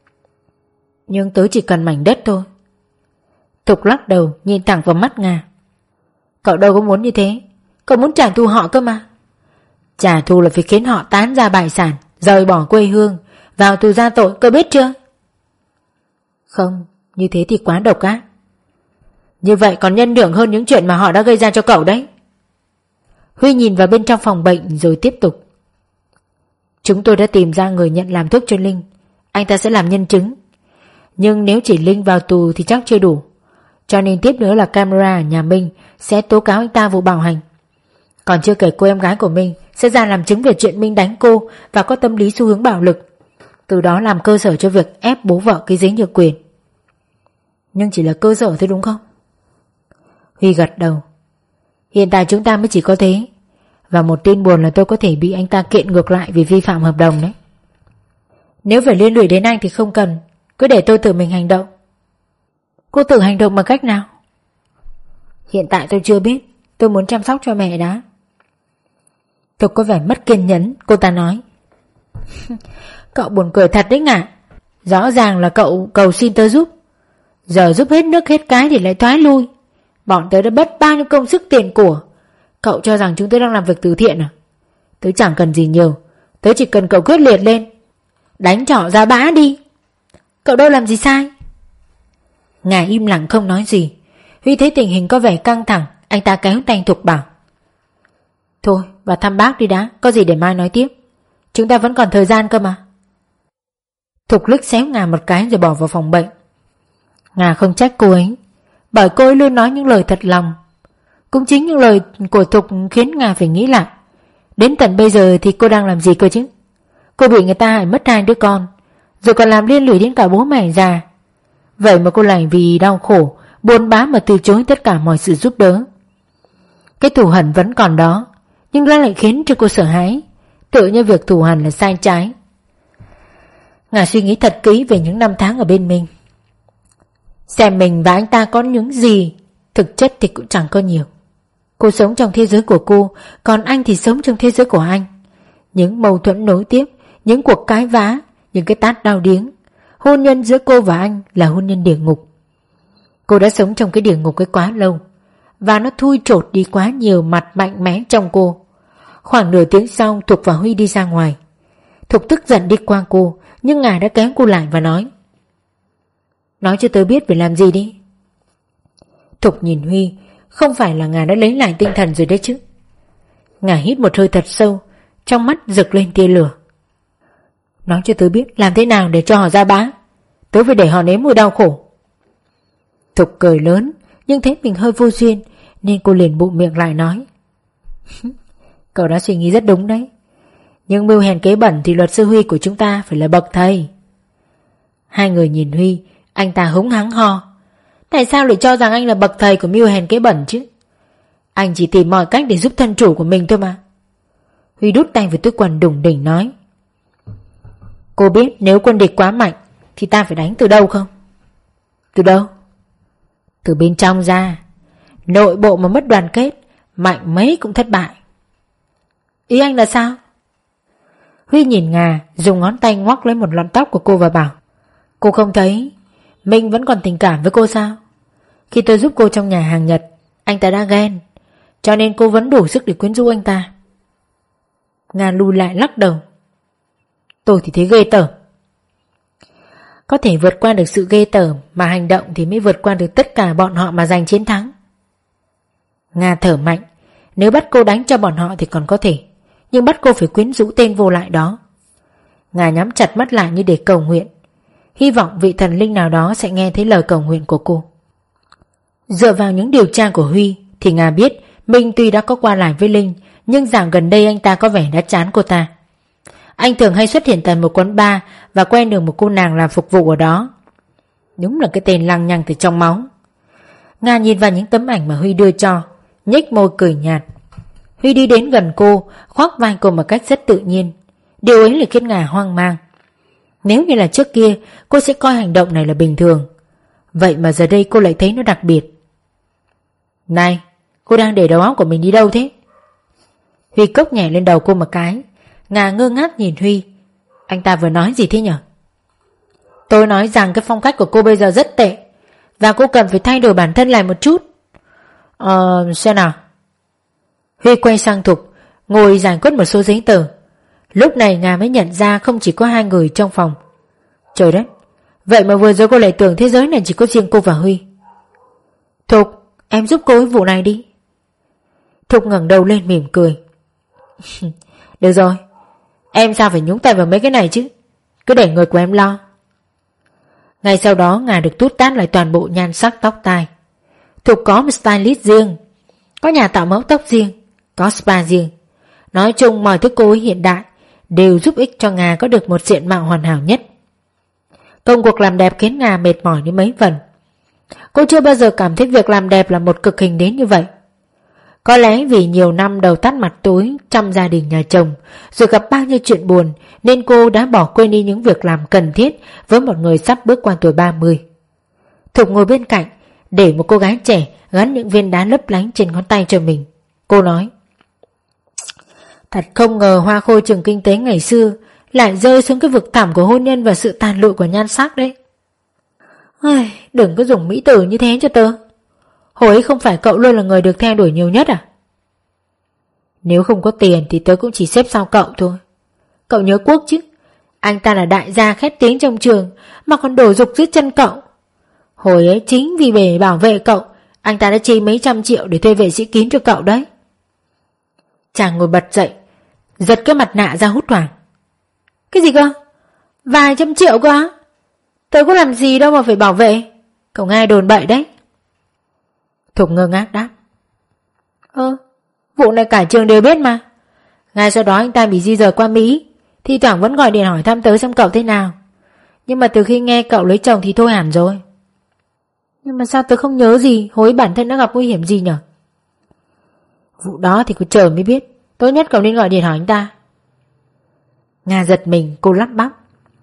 Nhưng tớ chỉ cần mảnh đất thôi. Thục lắc đầu nhìn thẳng vào mắt Nga. Cậu đâu có muốn như thế. Cậu muốn trả thù họ cơ mà. Trả thù là phải khiến họ tán ra bại sản, rời bỏ quê hương, vào tù ra tội, cậu biết chưa? Không, như thế thì quá độc ác. Như vậy còn nhân nhượng hơn những chuyện mà họ đã gây ra cho cậu đấy. Huy nhìn vào bên trong phòng bệnh rồi tiếp tục. Chúng tôi đã tìm ra người nhận làm thuốc cho Linh. Anh ta sẽ làm nhân chứng. Nhưng nếu chỉ Linh vào tù thì chắc chưa đủ. Cho nên tiếp nữa là camera ở nhà Minh sẽ tố cáo anh ta vụ bạo hành. Còn chưa kể cô em gái của Minh sẽ ra làm chứng về chuyện Minh đánh cô và có tâm lý xu hướng bạo lực, từ đó làm cơ sở cho việc ép bố vợ ký giấy nhượng quyền. Nhưng chỉ là cơ sở thôi đúng không? Huy gật đầu. Hiện tại chúng ta mới chỉ có thế. Và một tin buồn là tôi có thể bị anh ta kiện ngược lại vì vi phạm hợp đồng đấy. Nếu phải liên lụy đến anh thì không cần, cứ để tôi tự mình hành động. Cô tự hành động bằng cách nào? Hiện tại tôi chưa biết. Tôi muốn chăm sóc cho mẹ đã. Tôi có vẻ mất kiên nhẫn. Cô ta nói. Cậu buồn cười thật đấy Ngạ. Rõ ràng là cậu cầu xin tớ giúp. Giờ giúp hết nước hết cái thì lại thoái lui. Bọn tớ đã mất bao nhiêu công sức tiền của. Cậu cho rằng chúng tôi đang làm việc từ thiện à? Tớ chẳng cần gì nhiều. Tớ chỉ cần cậu quyết liệt lên, đánh trỏ ra bã đi. Cậu đâu làm gì sai. Ngà im lặng không nói gì. Huy thấy tình hình có vẻ căng thẳng, anh ta kéo tay Thục bảo. Thôi vào thăm bác đi đã, có gì để mai nói tiếp. Chúng ta vẫn còn thời gian cơ mà. Thục liếc xéo Nga một cái rồi bỏ vào phòng bệnh. Nga không trách cô ấy, bởi cô ấy luôn nói những lời thật lòng. Cũng chính những lời của Thục khiến Nga phải nghĩ lại. Đến tận bây giờ thì cô đang làm gì cơ chứ? Cô bị người ta hại mất 2 đứa con, rồi còn làm liên lụy đến cả bố mẹ già. Vậy mà cô lại vì đau khổ, buồn bã mà từ chối tất cả mọi sự giúp đỡ. Cái thù hằn vẫn còn đó, nhưng nó lại khiến cho cô sợ hãi, tự như việc thù hằn là sai trái. Nga suy nghĩ thật kỹ về những năm tháng ở bên mình, xem mình và anh ta có những gì. Thực chất thì cũng chẳng có nhiều. Cô sống trong thế giới của cô, còn anh thì sống trong thế giới của anh. Những mâu thuẫn nối tiếp, những cuộc cãi vã, những cái tát đau điếng. Hôn nhân giữa cô và anh là hôn nhân địa ngục. Cô đã sống trong cái địa ngục ấy quá lâu, và nó thui chột đi quá nhiều mặt mạnh mẽ trong cô. Khoảng nửa tiếng sau, Thục và Huy đi ra ngoài. Thục tức giận đi qua cô, nhưng Nga đã kéo cô lại và nói: nói cho tớ biết phải làm gì đi. Thục nhìn Huy, không phải là Nga đã lấy lại tinh thần rồi đấy chứ. Nga hít một hơi thật sâu, trong mắt rực lên tia lửa. Nói cho tớ biết làm thế nào để cho họ ra bá. Tớ phải để họ nếm mùi đau khổ. Thục cười lớn, nhưng thấy mình hơi vô duyên, nên cô liền bụm miệng lại nói: cậu đã suy nghĩ rất đúng đấy, nhưng mưu hèn kế bẩn thì luật sư Huy của chúng ta phải là bậc thầy. Hai người nhìn Huy, anh ta húng hắng ho. Tại sao lại cho rằng anh là bậc thầy của mưu hèn kế bẩn chứ? Anh chỉ tìm mọi cách để giúp thân chủ của mình thôi mà. Huy đút tay vào túi quần đủng đỉnh nói: cô biết nếu quân địch quá mạnh thì ta phải đánh từ đâu không? Từ đâu? Từ bên trong ra. Nội bộ mà mất đoàn kết, mạnh mấy cũng thất bại. Ý anh là sao? Huy nhìn Nga, dùng ngón tay ngoắc lấy một lọn tóc của cô và bảo: cô không thấy mình vẫn còn tình cảm với cô sao? Khi tôi giúp cô trong nhà hàng Nhật, anh ta đã ghen, cho nên cô vẫn đủ sức để quyến rũ anh ta. Nga lùi lại lắc đầu: tôi thì thấy ghê tởm. Có thể vượt qua được sự ghê tởm mà hành động thì mới vượt qua được tất cả bọn họ mà giành chiến thắng. Nga thở mạnh. Nếu bắt cô đánh cho bọn họ thì còn có thể, nhưng bắt cô phải quyến rũ tên vô lại đó. Nga nhắm chặt mắt lại như để cầu nguyện, hy vọng vị thần linh nào đó sẽ nghe thấy lời cầu nguyện của cô. Dựa vào những điều tra của Huy thì Nga biết mình tuy đã có qua lại với Linh, nhưng dạo gần đây anh ta có vẻ đã chán cô ta. Anh thường hay xuất hiện tại một quán bar và quen được một cô nàng làm phục vụ ở đó. Đúng là cái tên lăng nhăng từ trong máu. Nga nhìn vào những tấm ảnh mà Huy đưa cho, nhếch môi cười nhạt. Huy đi đến gần cô, khoác vai cô một cách rất tự nhiên. Điều ấy là khiến Nga hoang mang. Nếu như là trước kia, cô sẽ coi hành động này là bình thường. Vậy mà giờ đây cô lại thấy nó đặc biệt. Này, cô đang để đầu óc của mình đi đâu thế? Huy cốc nhẹ lên đầu cô một cái. Nga ngơ ngác nhìn Huy. Anh ta vừa nói gì thế nhở? Tôi nói rằng cái phong cách của cô bây giờ rất tệ, và cô cần phải thay đổi bản thân lại một chút. Xem nào. Huy quay sang Thục, ngồi giải quyết một số giấy tờ. Lúc này Nga mới nhận ra không chỉ có hai người trong phòng. Trời đất, vậy mà vừa rồi cô lại tưởng thế giới này chỉ có riêng cô và Huy. Thục, em giúp cô ấy vụ này đi. Thục ngẩng đầu lên mỉm cười. Được rồi, em sao phải nhúng tay vào mấy cái này chứ? Cứ để người của em lo. Ngay sau đó Nga được tút tát lại toàn bộ nhan sắc tóc tai. Thục có một stylist riêng, có nhà tạo mẫu tóc riêng, có spa riêng. Nói chung mọi thứ cô ấy hiện đại đều giúp ích cho Nga có được một diện mạo hoàn hảo nhất. Công cuộc làm đẹp khiến Nga mệt mỏi đến mấy phần. Cô chưa bao giờ cảm thấy việc làm đẹp là một cực hình đến như vậy. Có lẽ vì nhiều năm đầu tắt mặt tối trong gia đình nhà chồng, rồi gặp bao nhiêu chuyện buồn, nên cô đã bỏ quên đi những việc làm cần thiết với một người sắp bước qua tuổi 30. Thục ngồi bên cạnh, để một cô gái trẻ gắn những viên đá lấp lánh trên ngón tay cho mình. Cô nói: thật không ngờ hoa khôi trường kinh tế ngày xưa lại rơi xuống cái vực thẳm của hôn nhân và sự tàn lụi của nhan sắc đấy. Đừng có dùng mỹ từ như thế cho tớ. Hồi ấy không phải cậu luôn là người được theo đuổi nhiều nhất à? Nếu không có tiền thì tớ cũng chỉ xếp sau cậu thôi. Cậu nhớ Quốc chứ? Anh ta là đại gia khét tiếng trong trường mà còn đổ dục dưới chân cậu. Hồi ấy chính vì để bảo vệ cậu, anh ta đã chi mấy trăm triệu để thuê vệ sĩ kín cho cậu đấy. Chàng ngồi bật dậy, giật cái mặt nạ ra hút hoảng. Cái gì cơ? Vài trăm triệu cơ á? Tớ có làm gì đâu mà phải bảo vệ. Cậu nghe đồn bậy đấy. Thục ngơ ngác đáp. Vụ này cả trường đều biết mà. Ngay sau đó anh ta bị di rời qua Mỹ, thi thoảng vẫn gọi điện hỏi thăm tớ xem cậu thế nào. Nhưng mà từ khi nghe cậu lấy chồng thì thôi hẳn rồi. Nhưng mà sao tớ không nhớ gì hối bản thân đã gặp nguy hiểm gì nhở? Vụ đó thì cứ chờ mới biết. Tốt nhất cậu nên gọi điện hỏi anh ta. Nga giật mình, cô lắp bắp.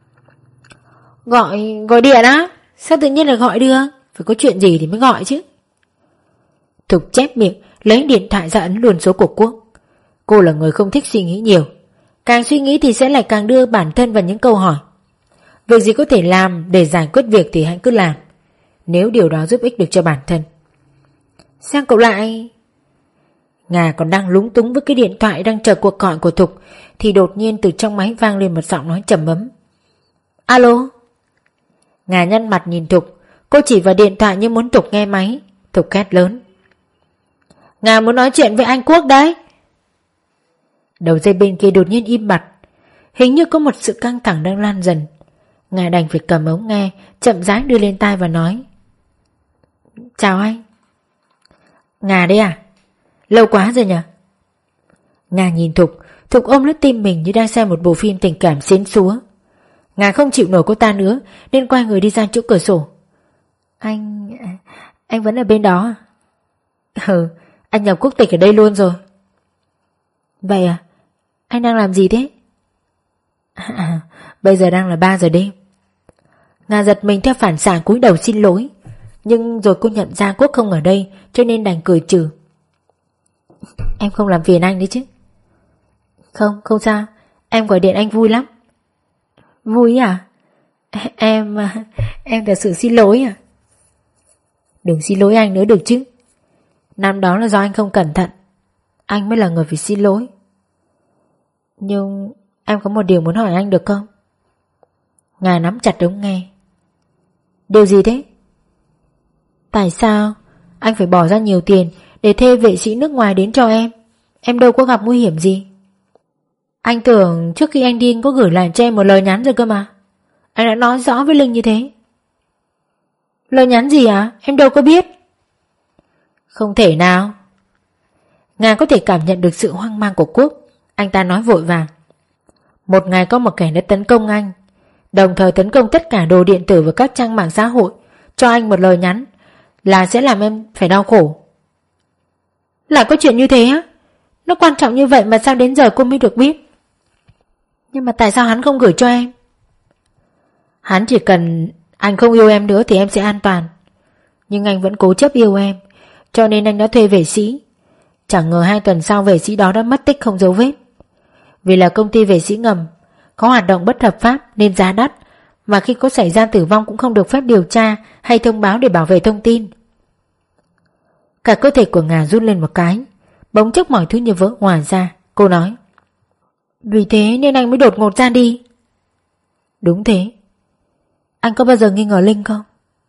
Gọi điện á? Sao tự nhiên là gọi được? Phải có chuyện gì thì mới gọi chứ. Thục chép miệng, lấy điện thoại ra ấn luôn số của Quốc. Cô là người không thích suy nghĩ nhiều. Càng suy nghĩ thì sẽ lại càng đưa bản thân vào những câu hỏi. Việc gì có thể làm để giải quyết việc thì hãy cứ làm, nếu điều đó giúp ích được cho bản thân. Sao cậu lại... Nga còn đang lúng túng với cái điện thoại đang chờ cuộc gọi của Thục thì đột nhiên từ trong máy vang lên một giọng nói trầm ấm. Alo? Nga nhăn mặt nhìn Thục. Cô chỉ vào điện thoại như muốn Thục nghe máy. Thục hét lớn. Nga muốn nói chuyện với anh Quốc đấy. Đầu dây bên kia đột nhiên im bặt. Hình như có một sự căng thẳng đang lan dần. Nga đành phải cầm ống nghe, chậm rãi đưa lên tai và nói. Chào anh. Nga đấy à? Lâu quá rồi nhỉ? Nga nhìn Thục. Thục ôm lấy tim mình như đang xem một bộ phim tình cảm xến xúa. Nga không chịu nổi cô ta nữa nên quay người đi ra chỗ cửa sổ. Anh vẫn ở bên đó à? Anh nhập quốc tịch ở đây luôn rồi. Vậy à? Anh đang làm gì thế? Bây giờ đang là 3 giờ đêm. Nga giật mình theo phản xạ cúi đầu xin lỗi. Nhưng rồi cô nhận ra Quốc không ở đây cho nên đành cười trừ. Em không làm phiền anh đấy chứ? Không sao. Em gọi điện anh vui lắm. Vui à? Em thật sự xin lỗi à? Đừng xin lỗi anh nữa được chứ. Năm đó là do anh không cẩn thận. Anh mới là người phải xin lỗi. Nhưng em có một điều muốn hỏi anh được không? Nga nắm chặt ống nghe. Điều gì thế? Tại sao anh phải bỏ ra nhiều tiền để thuê vệ sĩ nước ngoài đến cho em? Em đâu có gặp nguy hiểm gì. Anh tưởng trước khi anh đi anh có gửi lại cho em một lời nhắn rồi cơ mà. Anh đã nói rõ với Linh như thế. Lời nhắn gì à? Em đâu có biết. Không thể nào. Nga có thể cảm nhận được sự hoang mang của Quốc. Anh ta nói vội vàng. Một ngày có một kẻ đã tấn công anh, đồng thời tấn công tất cả đồ điện tử và các trang mạng xã hội, cho anh một lời nhắn là sẽ làm em phải đau khổ. Lại có chuyện như thế á? Nó quan trọng như vậy mà sao đến giờ cô mới được biết? Nhưng mà tại sao hắn không gửi cho em? Hắn chỉ cần anh không yêu em nữa thì em sẽ an toàn. Nhưng anh vẫn cố chấp yêu em, cho nên anh đã thuê vệ sĩ. Chẳng ngờ 2 tuần sau vệ sĩ đó đã mất tích không dấu vết. Vì là công ty vệ sĩ ngầm, có hoạt động bất hợp pháp nên giá đắt, mà khi có xảy ra tử vong cũng không được phép điều tra hay thông báo để bảo vệ thông tin. Cả cơ thể của Nga run lên một cái, bỗng chốc mọi thứ như vỡ hòa ra. Cô nói. Vì thế nên anh mới đột ngột ra đi. Đúng thế. Anh có bao giờ nghi ngờ Linh không?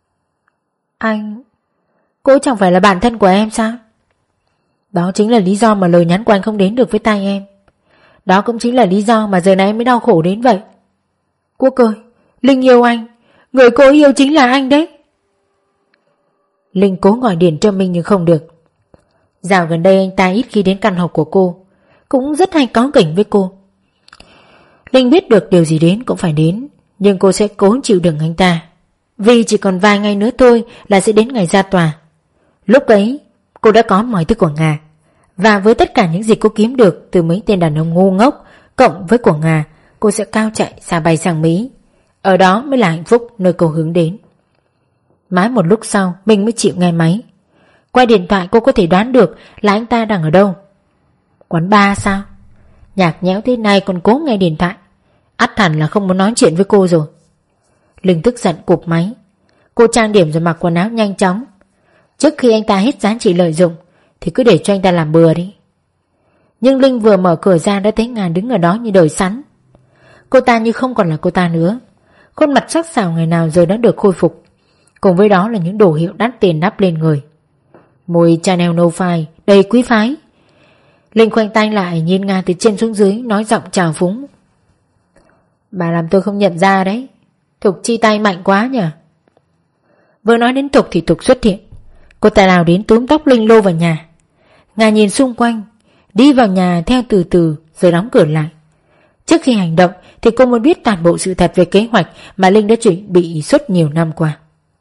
Cô chẳng phải là bạn thân của em sao? Đó chính là lý do mà lời nhắn của anh không đến được với tai em. Đó cũng chính là lý do mà giờ này em mới đau khổ đến vậy. Quốc ơi, Linh yêu anh. Người cô yêu chính là anh đấy. Linh cố gọi điện cho mình nhưng không được. Dạo gần đây anh ta ít khi đến căn hộ của cô, cũng rất hay cáu kỉnh với cô. Linh biết được điều gì đến cũng phải đến, nhưng cô sẽ cố chịu đựng anh ta. Vì chỉ còn vài ngày nữa thôi là sẽ đến ngày ra tòa. Lúc ấy cô đã có mọi thứ của Nga, và với tất cả những gì cô kiếm được từ mấy tên đàn ông ngu ngốc cộng với của Nga, cô sẽ cao chạy xa bay sang Mỹ. Ở đó mới là hạnh phúc nơi cô hướng đến. Mãi một lúc sau mình mới chịu nghe máy. Qua điện thoại cô có thể đoán được là anh ta đang ở đâu. Quán bar sao? Nhạc nhẽo thế này còn cố nghe điện thoại, ắt hẳn là không muốn nói chuyện với cô rồi. Linh tức giận cụp máy. Cô trang điểm rồi mặc quần áo nhanh chóng. Trước khi anh ta hết giá trị lợi dụng thì cứ để cho anh ta làm bừa đi. Nhưng Linh vừa mở cửa ra đã thấy Nga đứng ở đó như đời sắn. Cô ta như không còn là cô ta nữa. Khuôn mặt sắc sảo ngày nào giờ đã được khôi phục, cùng với đó là những đồ hiệu đắt tiền đắp lên người. Mùi Chanel No Fly đầy quý phái. Linh khoanh tay lại nhìn Nga từ trên xuống dưới, nói giọng trào phúng. Bà làm tôi không nhận ra đấy. Thục chi tay mạnh quá nhỉ. Vừa nói đến Thục thì Thục xuất hiện. Cô ta lao đến túm tóc Linh lôi vào nhà. Nga nhìn xung quanh, đi vào nhà theo từ từ rồi đóng cửa lại. Trước khi hành động thì cô muốn biết toàn bộ sự thật về kế hoạch mà Linh đã chuẩn bị suốt nhiều năm qua.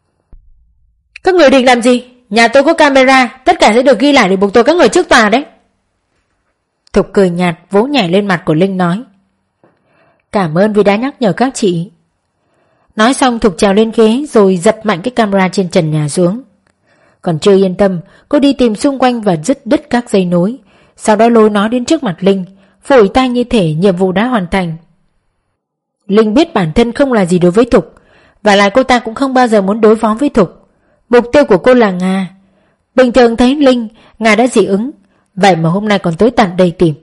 Các người định làm gì? Nhà tôi có camera, tất cả sẽ được ghi lại để buộc tội các người trước tòa đấy. Thục cười nhạt vỗ nhẹ lên mặt của Linh nói: Cảm ơn vì đã nhắc nhở các chị. Nói xong Thục trèo lên ghế rồi giật mạnh cái camera trên trần nhà xuống. Còn chưa yên tâm, cô đi tìm xung quanh và dứt đứt các dây nối. Sau đó lôi nó đến trước mặt Linh, phủi tay như thể nhiệm vụ đã hoàn thành. Linh biết bản thân không là gì đối với Thục, và lại cô ta cũng không bao giờ muốn đối phó với Thục. Mục tiêu của cô là Nga. Bình thường thấy Linh, Nga đã dị ứng, vậy mà hôm nay còn tới tận đây tìm.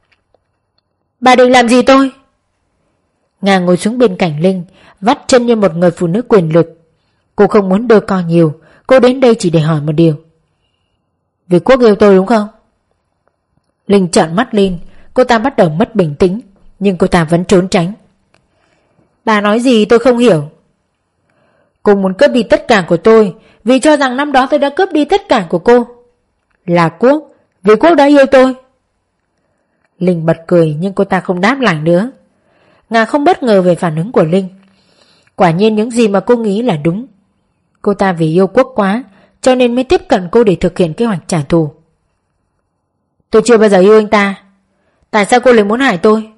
Bà định làm gì tôi? Nga ngồi xuống bên cạnh Linh, vắt chân như một người phụ nữ quyền lực. Cô không muốn đơ co nhiều, cô đến đây chỉ để hỏi một điều. Vì Quốc yêu tôi đúng không? Linh trợn mắt lên, cô ta bắt đầu mất bình tĩnh, nhưng cô ta vẫn trốn tránh. Bà nói gì tôi không hiểu. Cô muốn cướp đi tất cả của tôi vì cho rằng năm đó tôi đã cướp đi tất cả của cô. Là Quốc, vì Quốc đã yêu tôi. Linh bật cười nhưng cô ta không đáp lại nữa. Nga không bất ngờ về phản ứng của Linh. Quả nhiên những gì mà cô nghĩ là đúng. Cô ta vì yêu Quốc quá cho nên mới tiếp cận cô để thực hiện kế hoạch trả thù. Tôi chưa bao giờ yêu anh ta. Tại sao cô lại muốn hại tôi?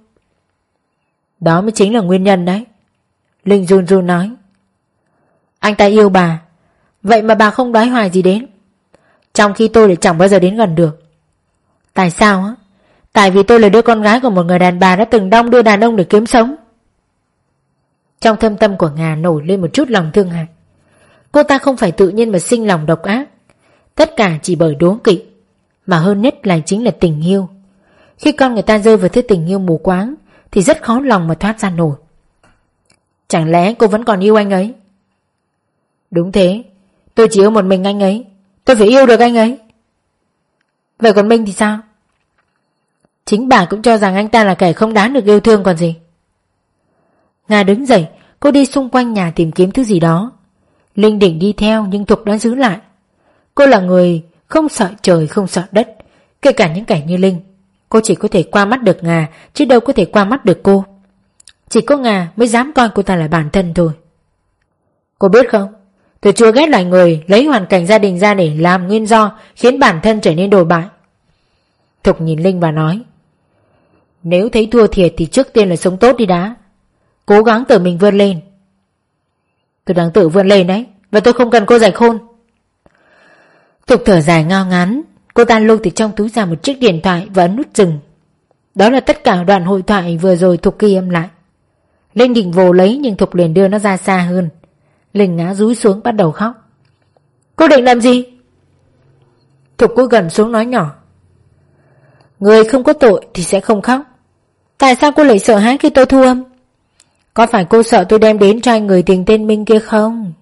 Đó mới chính là nguyên nhân đấy. Linh run run nói. Anh ta yêu bà, vậy mà bà không đoái hoài gì đến, trong khi tôi lại chẳng bao giờ đến gần được. Tại sao á? Tại vì tôi là đứa con gái của một người đàn bà đã từng đong đưa đàn ông để kiếm sống. Trong thâm tâm của Nga nổi lên một chút lòng thương hại. Cô ta không phải tự nhiên mà sinh lòng độc ác, tất cả chỉ bởi đố kỵ, mà hơn nhất là chính là tình yêu. Khi con người ta rơi vào thứ tình yêu mù quáng thì rất khó lòng mà thoát ra nổi. Chẳng lẽ cô vẫn còn yêu anh ấy? Đúng thế, tôi chỉ yêu một mình anh ấy. Tôi phải yêu được anh ấy. Vậy còn Minh thì sao? Chính bà cũng cho rằng anh ta là kẻ không đáng được yêu thương còn gì. Nga đứng dậy, cô đi xung quanh nhà tìm kiếm thứ gì đó. Linh định đi theo nhưng Thục đã giữ lại. Cô là người không sợ trời không sợ đất. Kể cả những kẻ như Linh, cô chỉ có thể qua mắt được Nga, chứ đâu có thể qua mắt được cô. Chỉ có Nga mới dám coi cô ta là bản thân thôi. Cô biết không, tôi chưa ghét loại người lấy hoàn cảnh gia đình ra để làm nguyên do khiến bản thân trở nên đồi bại. Thục nhìn Linh và nói, nếu thấy thua thiệt thì trước tiên là sống tốt đi đã. Cố gắng tự mình vươn lên. Tôi đang tự vươn lên đấy, và tôi không cần cô dạy khôn. Thục thở dài ngao ngán. Cô ta lôi từ trong túi ra một chiếc điện thoại và ấn nút dừng. Đó là tất cả đoạn hội thoại vừa rồi Thục ghi âm lại. Linh định vồ lấy nhưng Thục liền đưa nó ra xa hơn. Linh ngã dúi xuống bắt đầu khóc. Cô định làm gì? Thục cúi gần xuống nói nhỏ. Người không có tội thì sẽ không khóc. Tại sao cô lại sợ hãi khi tôi thu âm? Có phải cô sợ tôi đem đến cho anh người tình tên Minh kia không?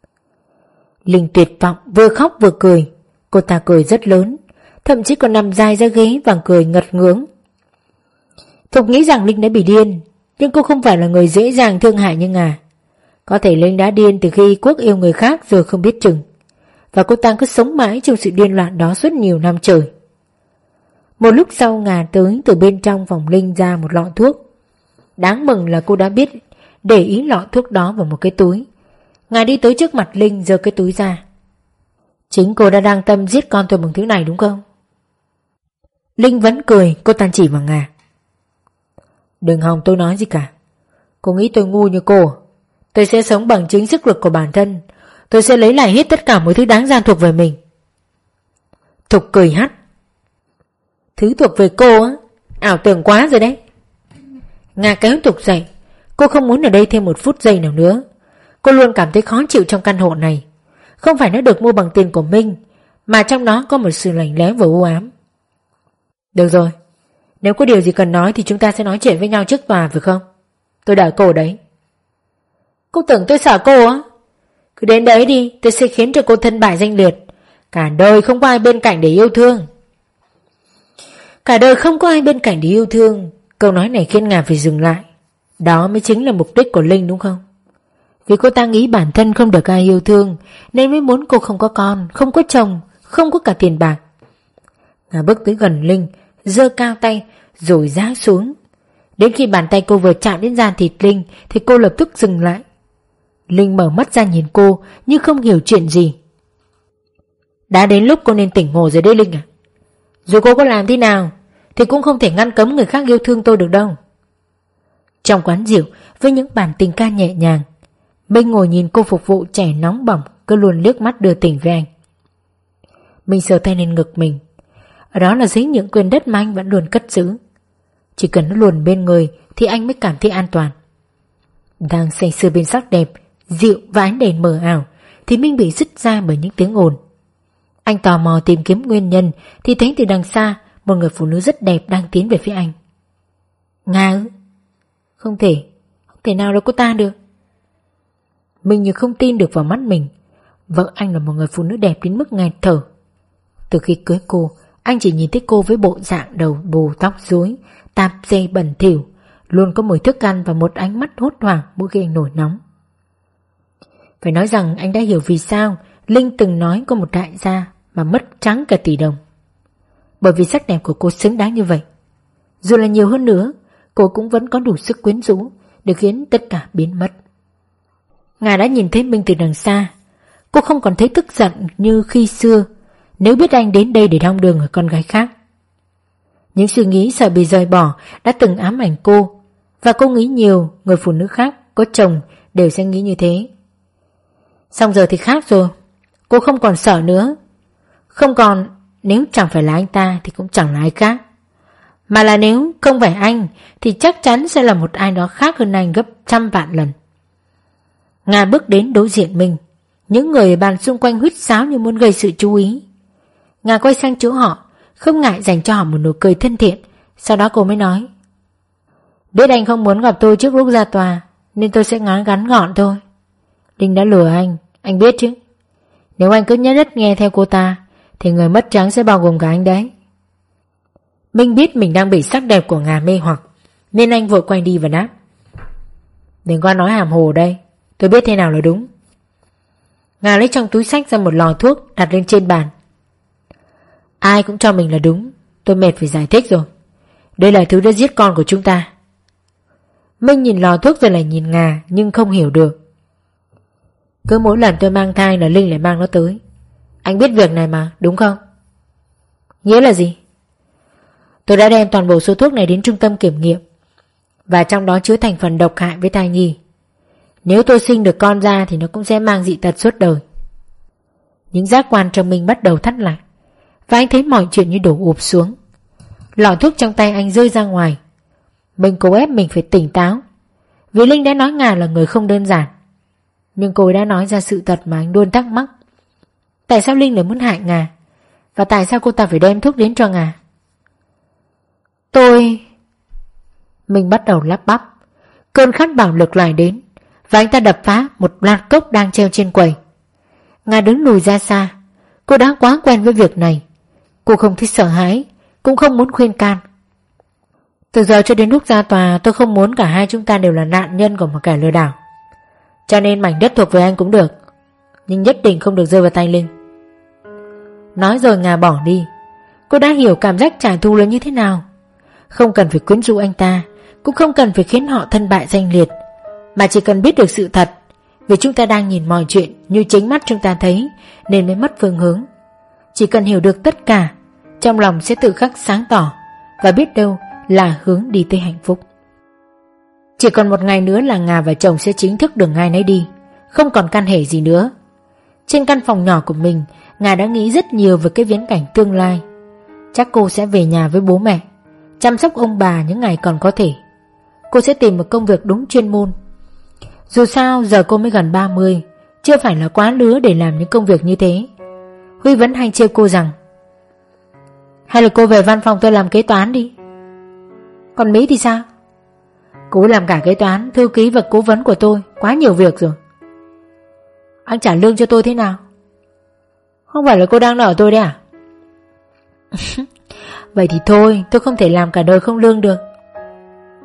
Linh tuyệt vọng, vừa khóc vừa cười. Cô ta cười rất lớn, thậm chí còn nằm dài ra ghế và cười ngật ngưỡng. Thục nghĩ rằng Linh đã bị điên, nhưng cô không phải là người dễ dàng thương hại như Nga. Có thể Linh đã điên từ khi Quốc yêu người khác rồi không biết chừng, và cô ta cứ sống mãi trong sự điên loạn đó suốt nhiều năm trời. Một lúc sau Nga tới từ bên trong phòng Linh ra một lọ thuốc. Đáng mừng là cô đã biết để ý lọ thuốc đó vào một cái túi. Nga đi tới trước mặt Linh giơ cái túi ra. Chính cô đã đang tâm giết con tôi bằng thứ này đúng không? Linh vẫn cười, cô ta chỉ vào Nga. Đừng hòng tôi nói gì cả. Cô nghĩ tôi ngu như cô. Tôi sẽ sống bằng chính sức lực của bản thân. Tôi sẽ lấy lại hết tất cả mọi thứ đáng ra thuộc về mình. Thục cười hắt. Thứ thuộc về cô á, ảo tưởng quá rồi đấy. Nga kéo Thục dậy. Cô không muốn ở đây thêm một phút giây nào nữa. Cô luôn cảm thấy khó chịu trong căn hộ này. Không phải nó được mua bằng tiền của Minh, mà trong đó có một sự lạnh lẽo và u ám. Được rồi, nếu có điều gì cần nói thì chúng ta sẽ nói chuyện với nhau trước tòa phải không? Tôi đợi cô đấy. Cô tưởng tôi sợ cô á? Cứ đến đấy đi, tôi sẽ khiến cho cô thân bại danh liệt. Cả đời không có ai bên cạnh để yêu thương. Cả đời không có ai bên cạnh để yêu thương. Câu nói này khiến Nga phải dừng lại. Đó mới chính là mục đích của Linh đúng không? Vì cô ta nghĩ bản thân không được ai yêu thương nên mới muốn cô không có con, không có chồng, không có cả tiền bạc. Ngà bước tới gần Linh, giơ cao tay rồi giáng xuống. Đến khi bàn tay cô vừa chạm đến da thịt Linh thì cô lập tức dừng lại. Linh mở mắt ra nhìn cô như không hiểu chuyện gì. Đã đến lúc cô nên tỉnh ngộ rồi đấy Linh à. Dù cô có làm thế nào thì cũng không thể ngăn cấm người khác yêu thương tôi được đâu. Trong quán rượu với những bản tình ca nhẹ nhàng, Minh ngồi nhìn cô phục vụ trẻ nóng bỏng, cứ luôn liếc mắt đưa tình với anh. Minh sờ tay lên ngực mình. Ở đó là giấy nhượng quyền đất mà anh vẫn luôn cất giữ. Chỉ cần nó luồn bên người thì anh mới cảm thấy an toàn. Đang say sưa bên sắc đẹp, rượu và ánh đèn mờ ảo thì Minh bị dứt ra bởi những tiếng ồn. Anh tò mò tìm kiếm nguyên nhân thì thấy từ đằng xa một người phụ nữ rất đẹp đang tiến về phía anh. Nga ư? Không thể nào là cô ta được. Minh như không tin được vào mắt mình. Vợ anh là một người phụ nữ đẹp đến mức nghẹt thở. Từ khi cưới cô, anh chỉ nhìn thấy cô với bộ dạng đầu bù tóc rối, tạp dề bẩn thỉu, luôn có mùi thức ăn và một ánh mắt hốt hoảng mỗi khi anh nổi nóng. Phải nói rằng anh đã hiểu vì sao Linh từng nói có một đại gia mà mất trắng cả tỷ đồng. Bởi vì sắc đẹp của cô xứng đáng như vậy. Dù là nhiều hơn nữa, cô cũng vẫn có đủ sức quyến rũ để khiến tất cả biến mất. Ngà đã nhìn thấy Minh từ đằng xa. Cô không còn thấy tức giận như khi xưa nếu biết anh đến đây để đong đường ở con gái khác. Những suy nghĩ sợ bị rời bỏ đã từng ám ảnh cô, và cô nghĩ nhiều người phụ nữ khác có chồng đều sẽ nghĩ như thế. Xong giờ thì khác rồi. Cô không còn sợ nữa. Không còn, nếu chẳng phải là anh ta thì cũng chẳng là ai khác. Mà là nếu không phải anh thì chắc chắn sẽ là một ai đó khác hơn anh gấp trăm vạn lần. Nga bước đến đối diện mình. Những người ở bàn xung quanh huýt sáo như muốn gây sự chú ý. Nga quay sang chỗ họ, không ngại dành cho họ một nụ cười thân thiện. Sau đó cô mới nói: Biết anh không muốn gặp tôi trước lúc ra tòa nên tôi sẽ nói ngắn gọn thôi. Linh đã lừa anh biết chứ. Nếu anh cứ nhất nhất nghe theo cô ta thì người mất trắng sẽ bao gồm cả anh đấy. Minh biết mình đang bị sắc đẹp của Nga mê hoặc nên anh vội quay đi và đáp: Đừng có nói hàm hồ đây, tôi biết thế nào là đúng. Nga lấy trong túi xách ra một lọ thuốc đặt lên trên bàn. Ai cũng cho mình là đúng, tôi mệt phải giải thích rồi. Đây là thứ đã giết con của chúng ta. Minh nhìn lọ thuốc rồi lại nhìn Nga nhưng không hiểu được. Cứ mỗi lần tôi mang thai là Linh lại mang nó tới. Anh biết việc này mà, đúng không? Nghĩa là gì? Tôi đã đem toàn bộ số thuốc này đến trung tâm kiểm nghiệm, và trong đó chứa thành phần độc hại với thai nhi. Nếu tôi sinh được con ra thì nó cũng sẽ mang dị tật suốt đời. Những giác quan trong mình bắt đầu thắt lại, và anh thấy mọi chuyện như đổ ụp xuống. Lọ thuốc trong tay anh rơi ra ngoài. Mình cố ép mình phải tỉnh táo, vì Linh đã nói Nga là người không đơn giản. Nhưng cô ấy đã nói ra sự thật mà anh luôn thắc mắc. Tại sao Linh lại muốn hại Nga? Và tại sao cô ta phải đem thuốc đến cho Nga? Mình bắt đầu lắp bắp. Cơn khát bạo lực lại đến, và anh ta đập phá một loạt cốc đang treo trên quầy. Nga đứng lùi ra xa. Cô đã quá quen với việc này. Cô không thích sợ hãi, cũng không muốn khuyên can. Từ giờ cho đến lúc ra tòa, tôi không muốn cả hai chúng ta đều là nạn nhân của một kẻ lừa đảo. Cho nên mảnh đất thuộc về anh cũng được, nhưng nhất định không được rơi vào tay Linh. Nói rồi Nga bỏ đi. Cô đã hiểu cảm giác trả thù là như thế nào. Không cần phải quyến rũ anh ta, cũng không cần phải khiến họ thân bại danh liệt, mà chỉ cần biết được sự thật. Vì chúng ta đang nhìn mọi chuyện như chính mắt chúng ta thấy nên mới mất phương hướng. Chỉ cần hiểu được tất cả, trong lòng sẽ tự khắc sáng tỏ, và biết đâu là hướng đi tới hạnh phúc. Chỉ còn một ngày nữa là Nga và chồng sẽ chính thức đường ai nấy đi, không còn căn hệ gì nữa. Trên căn phòng nhỏ của mình, Nga đã nghĩ rất nhiều về cái viễn cảnh tương lai. Chắc cô sẽ về nhà với bố mẹ, chăm sóc ông bà những ngày còn có thể. Cô sẽ tìm một công việc đúng chuyên môn. Dù sao giờ cô mới gần 30, chưa phải là quá lứa để làm những công việc như thế. Huy vẫn hay trêu cô rằng: Hay là cô về văn phòng tôi làm kế toán đi. Còn Mỹ thì sao? Cô làm cả kế toán, thư ký và cố vấn của tôi, quá nhiều việc rồi. Anh trả lương cho tôi thế nào? Không phải là cô đang nợ tôi đấy à? Vậy thì thôi, tôi không thể làm cả đời không lương được.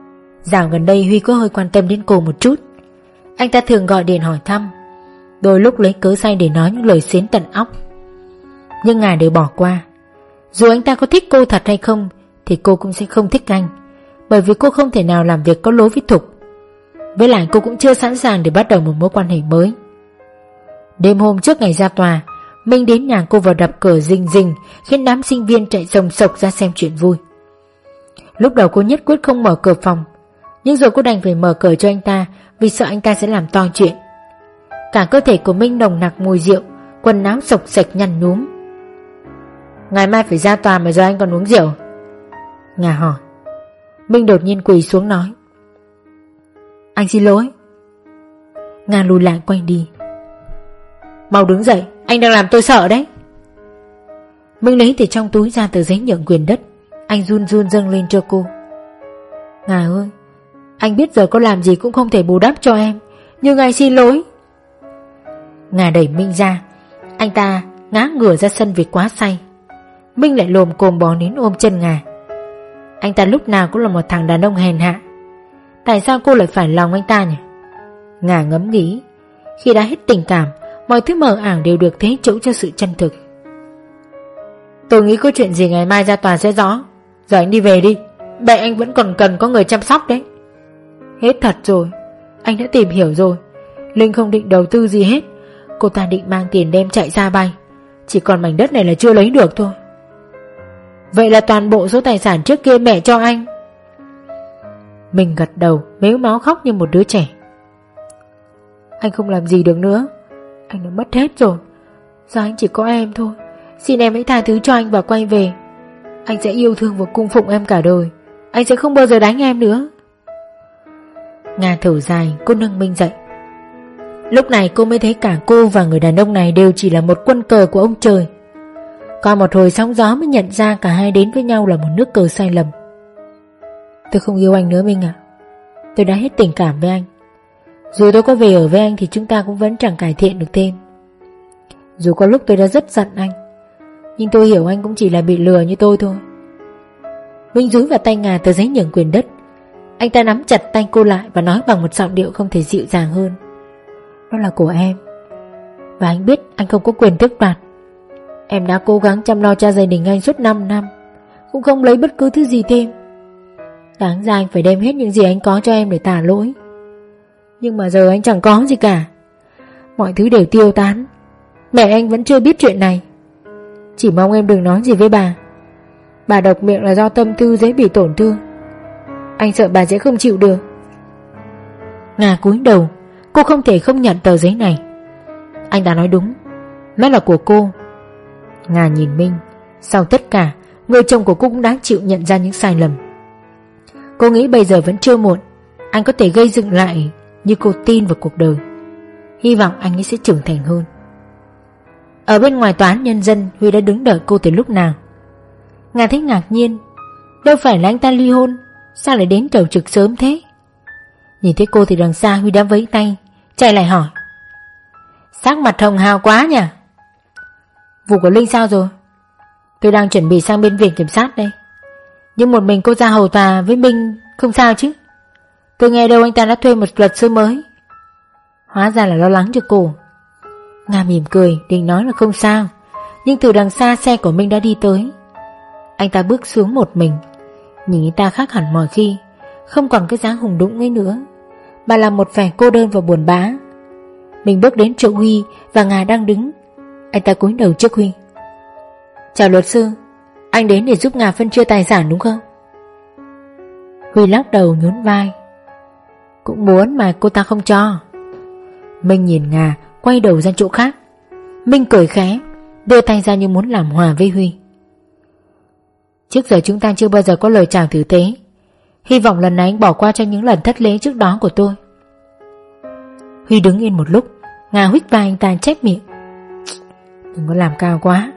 Dạo gần đây Huy có hơi quan tâm đến cô một chút. Anh ta thường gọi điện hỏi thăm, đôi lúc lấy cớ say để nói những lời xến tận óc. Nhưng Nga đều bỏ qua. Dù anh ta có thích cô thật hay không thì cô cũng sẽ không thích anh, bởi vì cô không thể nào làm việc có lối với Thục. Với lại cô cũng chưa sẵn sàng để bắt đầu một mối quan hệ mới. Đêm hôm trước ngày ra tòa, Minh đến nhà cô và đập cửa rình rình, khiến đám sinh viên chạy sồng sộc ra xem chuyện vui. Lúc đầu cô nhất quyết không mở cửa phòng, nhưng rồi cô đành phải mở cửa cho anh ta vì sợ anh ta sẽ làm to chuyện. Cả cơ thể của Minh nồng nặc mùi rượu, quần áo xộc xệch nhăn nhúm. Ngày mai phải ra tòa mà giờ anh còn uống rượu? Nga hỏi. Minh đột nhiên quỳ xuống nói, anh xin lỗi. Nga lùi lại quay đi. Mau đứng dậy, anh đang làm tôi sợ đấy. Minh lấy từ trong túi ra tờ giấy nhượng quyền đất. Anh run run dâng lên cho cô. Nga ơi, anh biết giờ có làm gì cũng không thể bù đắp cho em, nhưng anh xin lỗi. Nga đẩy Minh ra. Anh ta ngã ngửa ra sân vì quá say. Minh lại lồm cồm bò đến ôm chân Nga. Anh ta lúc nào cũng là một thằng đàn ông hèn hạ. Tại sao cô lại phải lòng anh ta nhỉ? Nga ngẫm nghĩ. Khi đã hết tình cảm, mọi thứ mờ ảo đều được thế chỗ cho sự chân thực. Tôi nghĩ có chuyện gì ngày mai ra tòa sẽ rõ. Giờ anh đi về đi, mẹ anh vẫn còn cần có người chăm sóc đấy. Hết thật rồi, anh đã tìm hiểu rồi. Linh không định đầu tư gì hết. Cô ta định mang tiền đem chạy ra bay. Chỉ còn mảnh đất này là chưa lấy được thôi. Vậy là toàn bộ số tài sản trước kia mẹ cho anh? Mình gật đầu, mếu máu khóc như một đứa trẻ. Anh không làm gì được nữa. Anh đã mất hết rồi. Giờ anh chỉ có em thôi. Xin em hãy tha thứ cho anh và quay về. Anh sẽ yêu thương và cung phụng em cả đời. Anh sẽ không bao giờ đánh em nữa. Nga thở dài, cô nâng Minh dậy. Lúc này cô mới thấy cả cô và người đàn ông này đều chỉ là một quân cờ của ông trời. Qua một hồi sóng gió mới nhận ra cả hai đến với nhau là một nước cờ sai lầm. Tôi không yêu anh nữa Minh ạ. Tôi đã hết tình cảm với anh. Dù tôi có về ở với anh thì chúng ta cũng vẫn chẳng cải thiện được thêm. Dù có lúc tôi đã rất giận anh, nhưng tôi hiểu anh cũng chỉ là bị lừa như tôi thôi. Minh dúi vào tay Nga tờ giấy nhượng quyền đất. Anh ta nắm chặt tay cô lại và nói bằng một giọng điệu không thể dịu dàng hơn. Nó là của em, và anh biết anh không có quyền tước đoạt. Em đã cố gắng chăm lo cho gia đình anh suốt 5 năm, cũng không lấy bất cứ thứ gì thêm. Đáng ra anh phải đem hết những gì anh có cho em để tả lỗi. Nhưng mà giờ anh chẳng có gì cả. Mọi thứ đều tiêu tán. Mẹ anh vẫn chưa biết chuyện này. Chỉ mong em đừng nói gì với bà. Bà độc miệng là do tâm tư dễ bị tổn thương. Anh sợ bà sẽ không chịu được. Nga cúi đầu. Cô không thể không nhận tờ giấy này. Anh ta nói đúng, nó là của cô. Nga nhìn Minh. Sau tất cả, người chồng của cô cũng đã chịu nhận ra những sai lầm. Cô nghĩ bây giờ vẫn chưa muộn. Anh có thể gây dựng lại như cô tin vào cuộc đời. Hy vọng anh ấy sẽ trưởng thành hơn. Ở bên ngoài tòa án nhân dân, Huy đã đứng đợi cô từ lúc nào. Nga thấy ngạc nhiên. Đâu phải là anh ta ly hôn, sao lại đến chầu trực sớm thế? Nhìn thấy cô thì đằng xa Huy đã vẫy tay, chạy lại hỏi. Sắc mặt hồng hào quá nhỉ? Vụ của Linh sao rồi? Tôi đang chuẩn bị sang bên viện kiểm sát đây. Nhưng một mình cô ra hầu tòa với Minh không sao chứ? Tôi nghe đâu anh ta đã thuê một luật sư mới. Hóa ra là lo lắng cho cô. Nga mỉm cười, định nói là không sao. Nhưng từ đằng xa xe của Minh đã đi tới. Anh ta bước xuống một mình. Nhìn anh ta khác hẳn mọi khi, không còn cái dáng hùng dũng ấy nữa, mà là một vẻ cô đơn và buồn bã. Mình bước đến chỗ Huy và Nga đang đứng. Anh ta cúi đầu trước Huy. Chào luật sư, anh đến để giúp Nga phân chia tài sản đúng không? Huy lắc đầu nhún vai. Cũng muốn mà cô ta không cho. Minh nhìn Nga, quay đầu ra chỗ khác. Minh cười khẽ, đưa tay ra như muốn làm hòa với Huy. Trước giờ chúng ta chưa bao giờ có lời chào tử tế. Hy vọng lần này anh bỏ qua cho những lần thất lễ trước đó của tôi. Huy đứng yên một lúc. Nga huých vai anh ta chép miệng. Đừng có làm cao quá.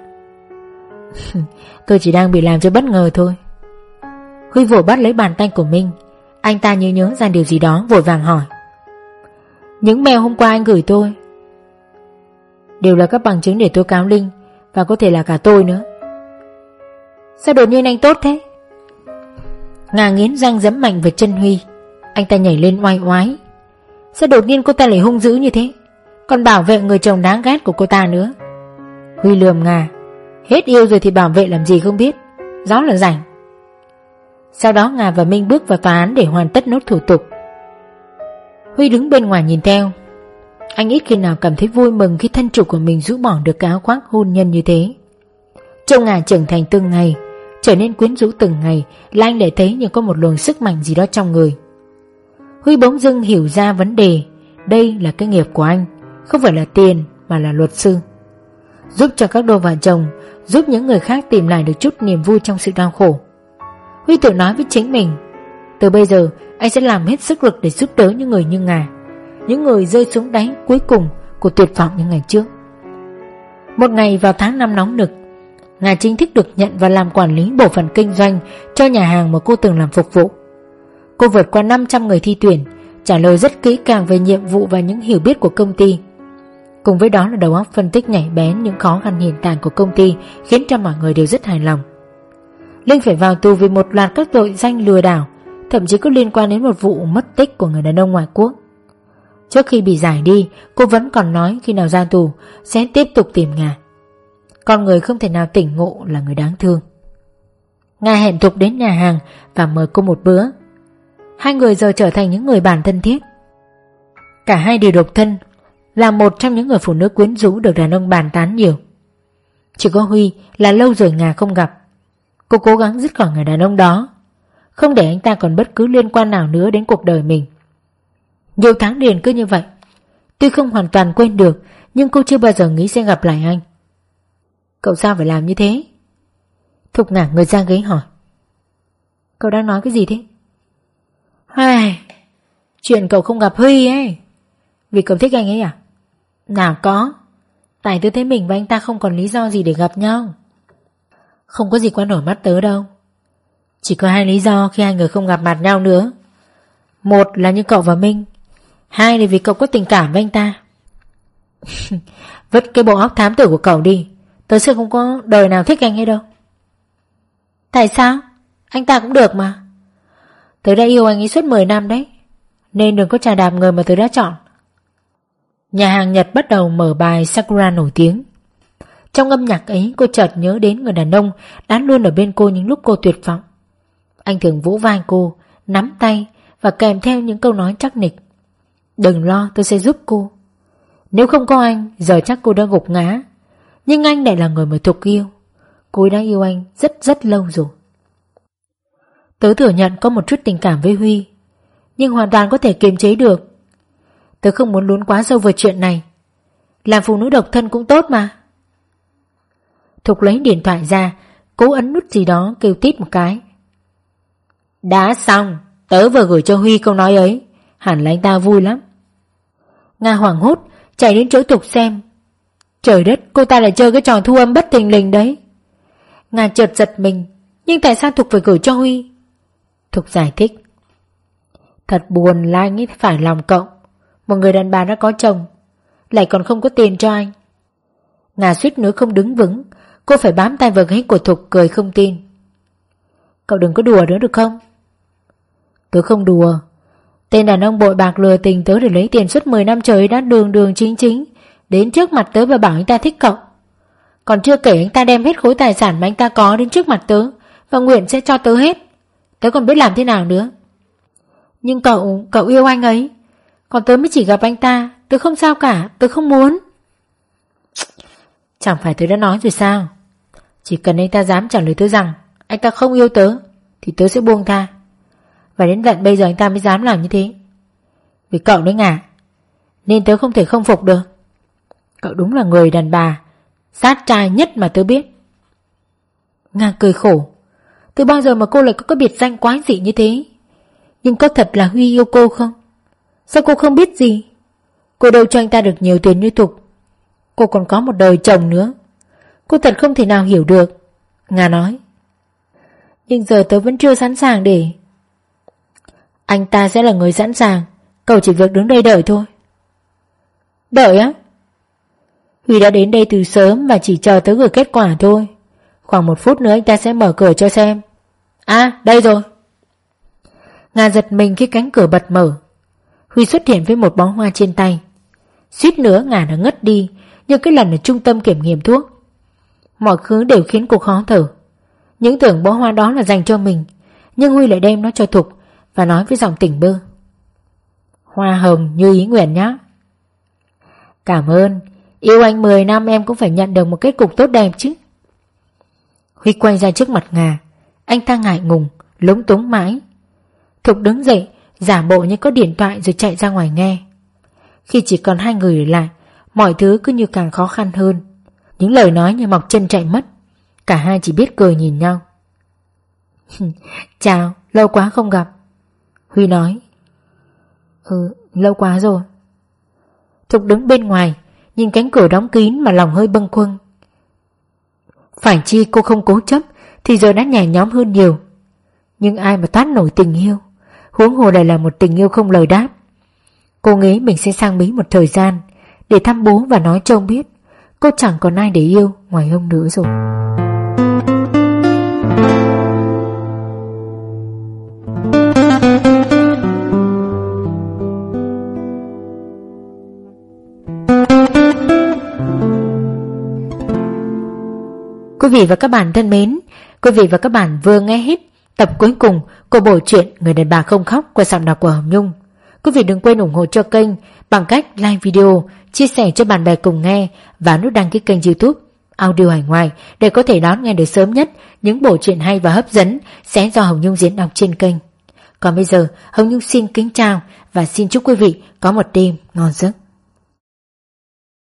Tôi chỉ đang bị làm cho bất ngờ thôi. Huy vội bắt lấy bàn tay của Minh. Anh ta như nhớ ra điều gì đó, vội vàng hỏi. Những mail hôm qua anh gửi tôi đều là các bằng chứng để tố cáo Linh, và có thể là cả tôi nữa. Sao đột nhiên anh tốt thế? Nga nghiến răng giẫm mạnh vào chân Huy. Anh ta nhảy lên oai oái. Sao đột nhiên cô ta lại hung dữ như thế, còn bảo vệ người chồng đáng ghét của cô ta nữa. Huy lườm Nga. Hết yêu rồi thì bảo vệ làm gì không biết, rõ là rảnh. Sau đó Nga và Minh bước vào tòa án để hoàn tất nốt thủ tục. Huy đứng bên ngoài nhìn theo. Anh ít khi nào cảm thấy vui mừng khi thân chủ của mình rũ bỏ được cái áo khoác hôn nhân như thế. Trông Nga trưởng thành từng ngày, trở nên quyến rũ từng ngày, là anh lại thấy như có một luồng sức mạnh gì đó trong người. Huy bỗng dưng hiểu ra vấn đề. Đây là cái nghiệp của anh, không phải là tiền mà là luật sư. Giúp cho các đôi vợ chồng, giúp những người khác tìm lại được chút niềm vui trong sự đau khổ. Huy tự nói với chính mình, từ bây giờ anh sẽ làm hết sức lực để giúp đỡ những người như Nga, những người rơi xuống đáy cuối cùng của tuyệt vọng những ngày trước. Một ngày vào tháng 5 nóng nực, Nga chính thức được nhận và làm quản lý bộ phận kinh doanh cho nhà hàng mà cô từng làm phục vụ. Cô vượt qua 500 người thi tuyển, trả lời rất kỹ càng về nhiệm vụ và những hiểu biết của công ty. Cùng với đó là đầu óc phân tích nhạy bén những khó khăn hiện tại của công ty, khiến cho mọi người đều rất hài lòng. Linh phải vào tù vì một loạt các tội danh lừa đảo, thậm chí có liên quan đến một vụ mất tích của người đàn ông ngoại quốc. Trước khi bị giải đi, cô vẫn còn nói khi nào ra tù sẽ tiếp tục tìm Nga. Con người không thể nào tỉnh ngộ là người đáng thương. Nga hẹn Thục đến nhà hàng và mời cô một bữa. Hai người giờ trở thành những người bạn thân thiết. Cả hai đều độc thân, là một trong những người phụ nữ quyến rũ được đàn ông bàn tán nhiều. Chỉ có Huy là lâu rồi Nga không gặp. Cô cố gắng dứt khỏi người đàn ông đó, không để anh ta còn bất cứ liên quan nào nữa đến cuộc đời mình. Nhiều tháng liền cứ như vậy. Tuy không hoàn toàn quên được, nhưng cô chưa bao giờ nghĩ sẽ gặp lại anh. Cậu sao phải làm như thế? Thục ngả người ra ghế hỏi. Cậu đang nói cái gì thế? Chuyện cậu không gặp Huy ấy, vì cậu thích anh ấy à? Nào có, tại tớ thấy mình và anh ta không còn lý do gì để gặp nhau. Không có gì qua nổi mắt tớ đâu. Chỉ có hai lý do khi hai người không gặp mặt nhau nữa. Một là như cậu và Minh, hai là vì cậu có tình cảm với anh ta. Vứt cái bộ óc thám tử của cậu đi, tớ sẽ không có đời nào thích anh ấy đâu. Tại sao? Anh ta cũng được mà. Tớ đã yêu anh ấy suốt 10 năm đấy, nên đừng có chà đạp người mà tớ đã chọn. Nhà hàng Nhật bắt đầu mở bài Sakura nổi tiếng. Trong âm nhạc ấy cô chợt nhớ đến người đàn ông đã luôn ở bên cô những lúc cô tuyệt vọng. Anh thường vỗ vai cô, nắm tay và kèm theo những câu nói chắc nịch. Đừng lo, tôi sẽ giúp cô. Nếu không có anh, giờ chắc cô đã gục ngã. Nhưng anh lại là người mà Thục yêu. Cô ấy đã yêu anh rất rất lâu rồi. Tớ thừa nhận có một chút tình cảm với Huy, nhưng hoàn toàn có thể kiềm chế được. Tớ không muốn lún quá sâu vào chuyện này. Làm phụ nữ độc thân cũng tốt mà. Thục lấy điện thoại ra, cố ấn nút gì đó, kêu tít một cái. Đã xong, tớ vừa gửi cho Huy câu nói ấy, hẳn là anh ta vui lắm. Nga hoảng hốt chạy đến chỗ Thục xem. Trời đất, cô ta lại chơi cái trò thu âm bất thình lình đấy. Nga chợt giật mình, nhưng tại sao Thục phải gửi cho Huy? Thục giải thích. Thật buồn là anh ấy phải lòng cậu. Một người đàn bà đã có chồng, lại còn không có tiền cho anh. Nga suýt nữa không đứng vững. Cô phải bám tay vào gáy của Thục, cười không tin. Cậu đừng có đùa nữa được không? Tớ không đùa. Tên đàn ông bội bạc lừa tình tớ để lấy tiền suốt 10 năm trời đã đường chính đến trước mặt tớ và bảo anh ta thích cậu. Còn chưa kể anh ta đem hết khối tài sản mà anh ta có đến trước mặt tớ và nguyện sẽ cho tớ hết. Tớ còn biết làm thế nào nữa. Nhưng cậu yêu anh ấy, còn tớ mới chỉ gặp anh ta. Tớ không sao cả, tớ không muốn. Chẳng phải tớ đã nói rồi sao? Chỉ cần anh ta dám trả lời tớ rằng anh ta không yêu tớ thì tớ sẽ buông tha. Và đến tận bây giờ anh ta mới dám làm như thế. Vì cậu đấy Ngà, nên tớ không thể không phục được. Cậu đúng là người đàn bà sát trai nhất mà tớ biết. Nga cười khổ. Từ bao giờ mà cô lại có cái biệt danh quái dị như thế? Nhưng có thật là Huy yêu cô không? Sao cô không biết gì? Cô đâu cho anh ta được nhiều tiền như Thục. Cô còn có một đời chồng nữa. Cô thật không thể nào hiểu được. Nga nói. Nhưng giờ tớ vẫn chưa sẵn sàng để... Anh ta sẽ là người sẵn sàng. Cậu chỉ việc đứng đây đợi thôi. Đợi á? Huy đã đến đây từ sớm và chỉ chờ tớ gửi kết quả thôi. Khoảng 1 phút nữa anh ta sẽ mở cửa cho xem. À, đây rồi. Ngà giật mình khi cánh cửa bật mở. Huy xuất hiện với một bó hoa trên tay. Suýt nữa Ngà đã ngất đi như cái lần ở trung tâm kiểm nghiệm thuốc. Mọi thứ đều khiến cô khó thở. Những tưởng bó hoa đó là dành cho mình, nhưng Huy lại đem nó cho Thục và nói với giọng tỉnh bơ: "Hoa hồng như ý nguyện nhá." "Cảm ơn, yêu anh 10 năm em cũng phải nhận được một kết cục tốt đẹp chứ." Huy quay ra trước mặt Ngà. Anh ta ngại ngùng, lúng túng mãi. Thục đứng dậy, giả bộ như có điện thoại rồi chạy ra ngoài nghe. Khi chỉ còn hai người ở lại, mọi thứ cứ như càng khó khăn hơn. Những lời nói như mọc chân chạy mất. Cả hai chỉ biết cười nhìn nhau. "Chào, lâu quá không gặp." Huy nói. Lâu quá rồi." Thục đứng bên ngoài, nhìn cánh cửa đóng kín mà lòng hơi bâng khuâng. Phải chi cô không cố chấp thì giờ đã nhẹ nhõm hơn nhiều. Nhưng ai mà toát nổi tình yêu, huống hồ lại là một tình yêu không lời đáp. Cô nghĩ mình sẽ sang Mỹ một thời gian để thăm bố và nói cho ông biết cô chẳng còn ai để yêu ngoài ông nữa rồi. Quý vị và các bạn thân mến, quý vị và các bạn vừa nghe hết tập cuối cùng của bộ truyện Người đàn bà không khóc qua giọng đọc của Hồng Nhung. Quý vị đừng quên ủng hộ cho kênh bằng cách like video, chia sẻ cho bạn bè cùng nghe và nút đăng ký kênh YouTube Audio Hải Ngoại để có thể đón nghe được sớm nhất những bộ truyện hay và hấp dẫn sẽ do Hồng Nhung diễn đọc trên kênh. Còn bây giờ, Hồng Nhung xin kính chào và xin chúc quý vị có một đêm ngon giấc.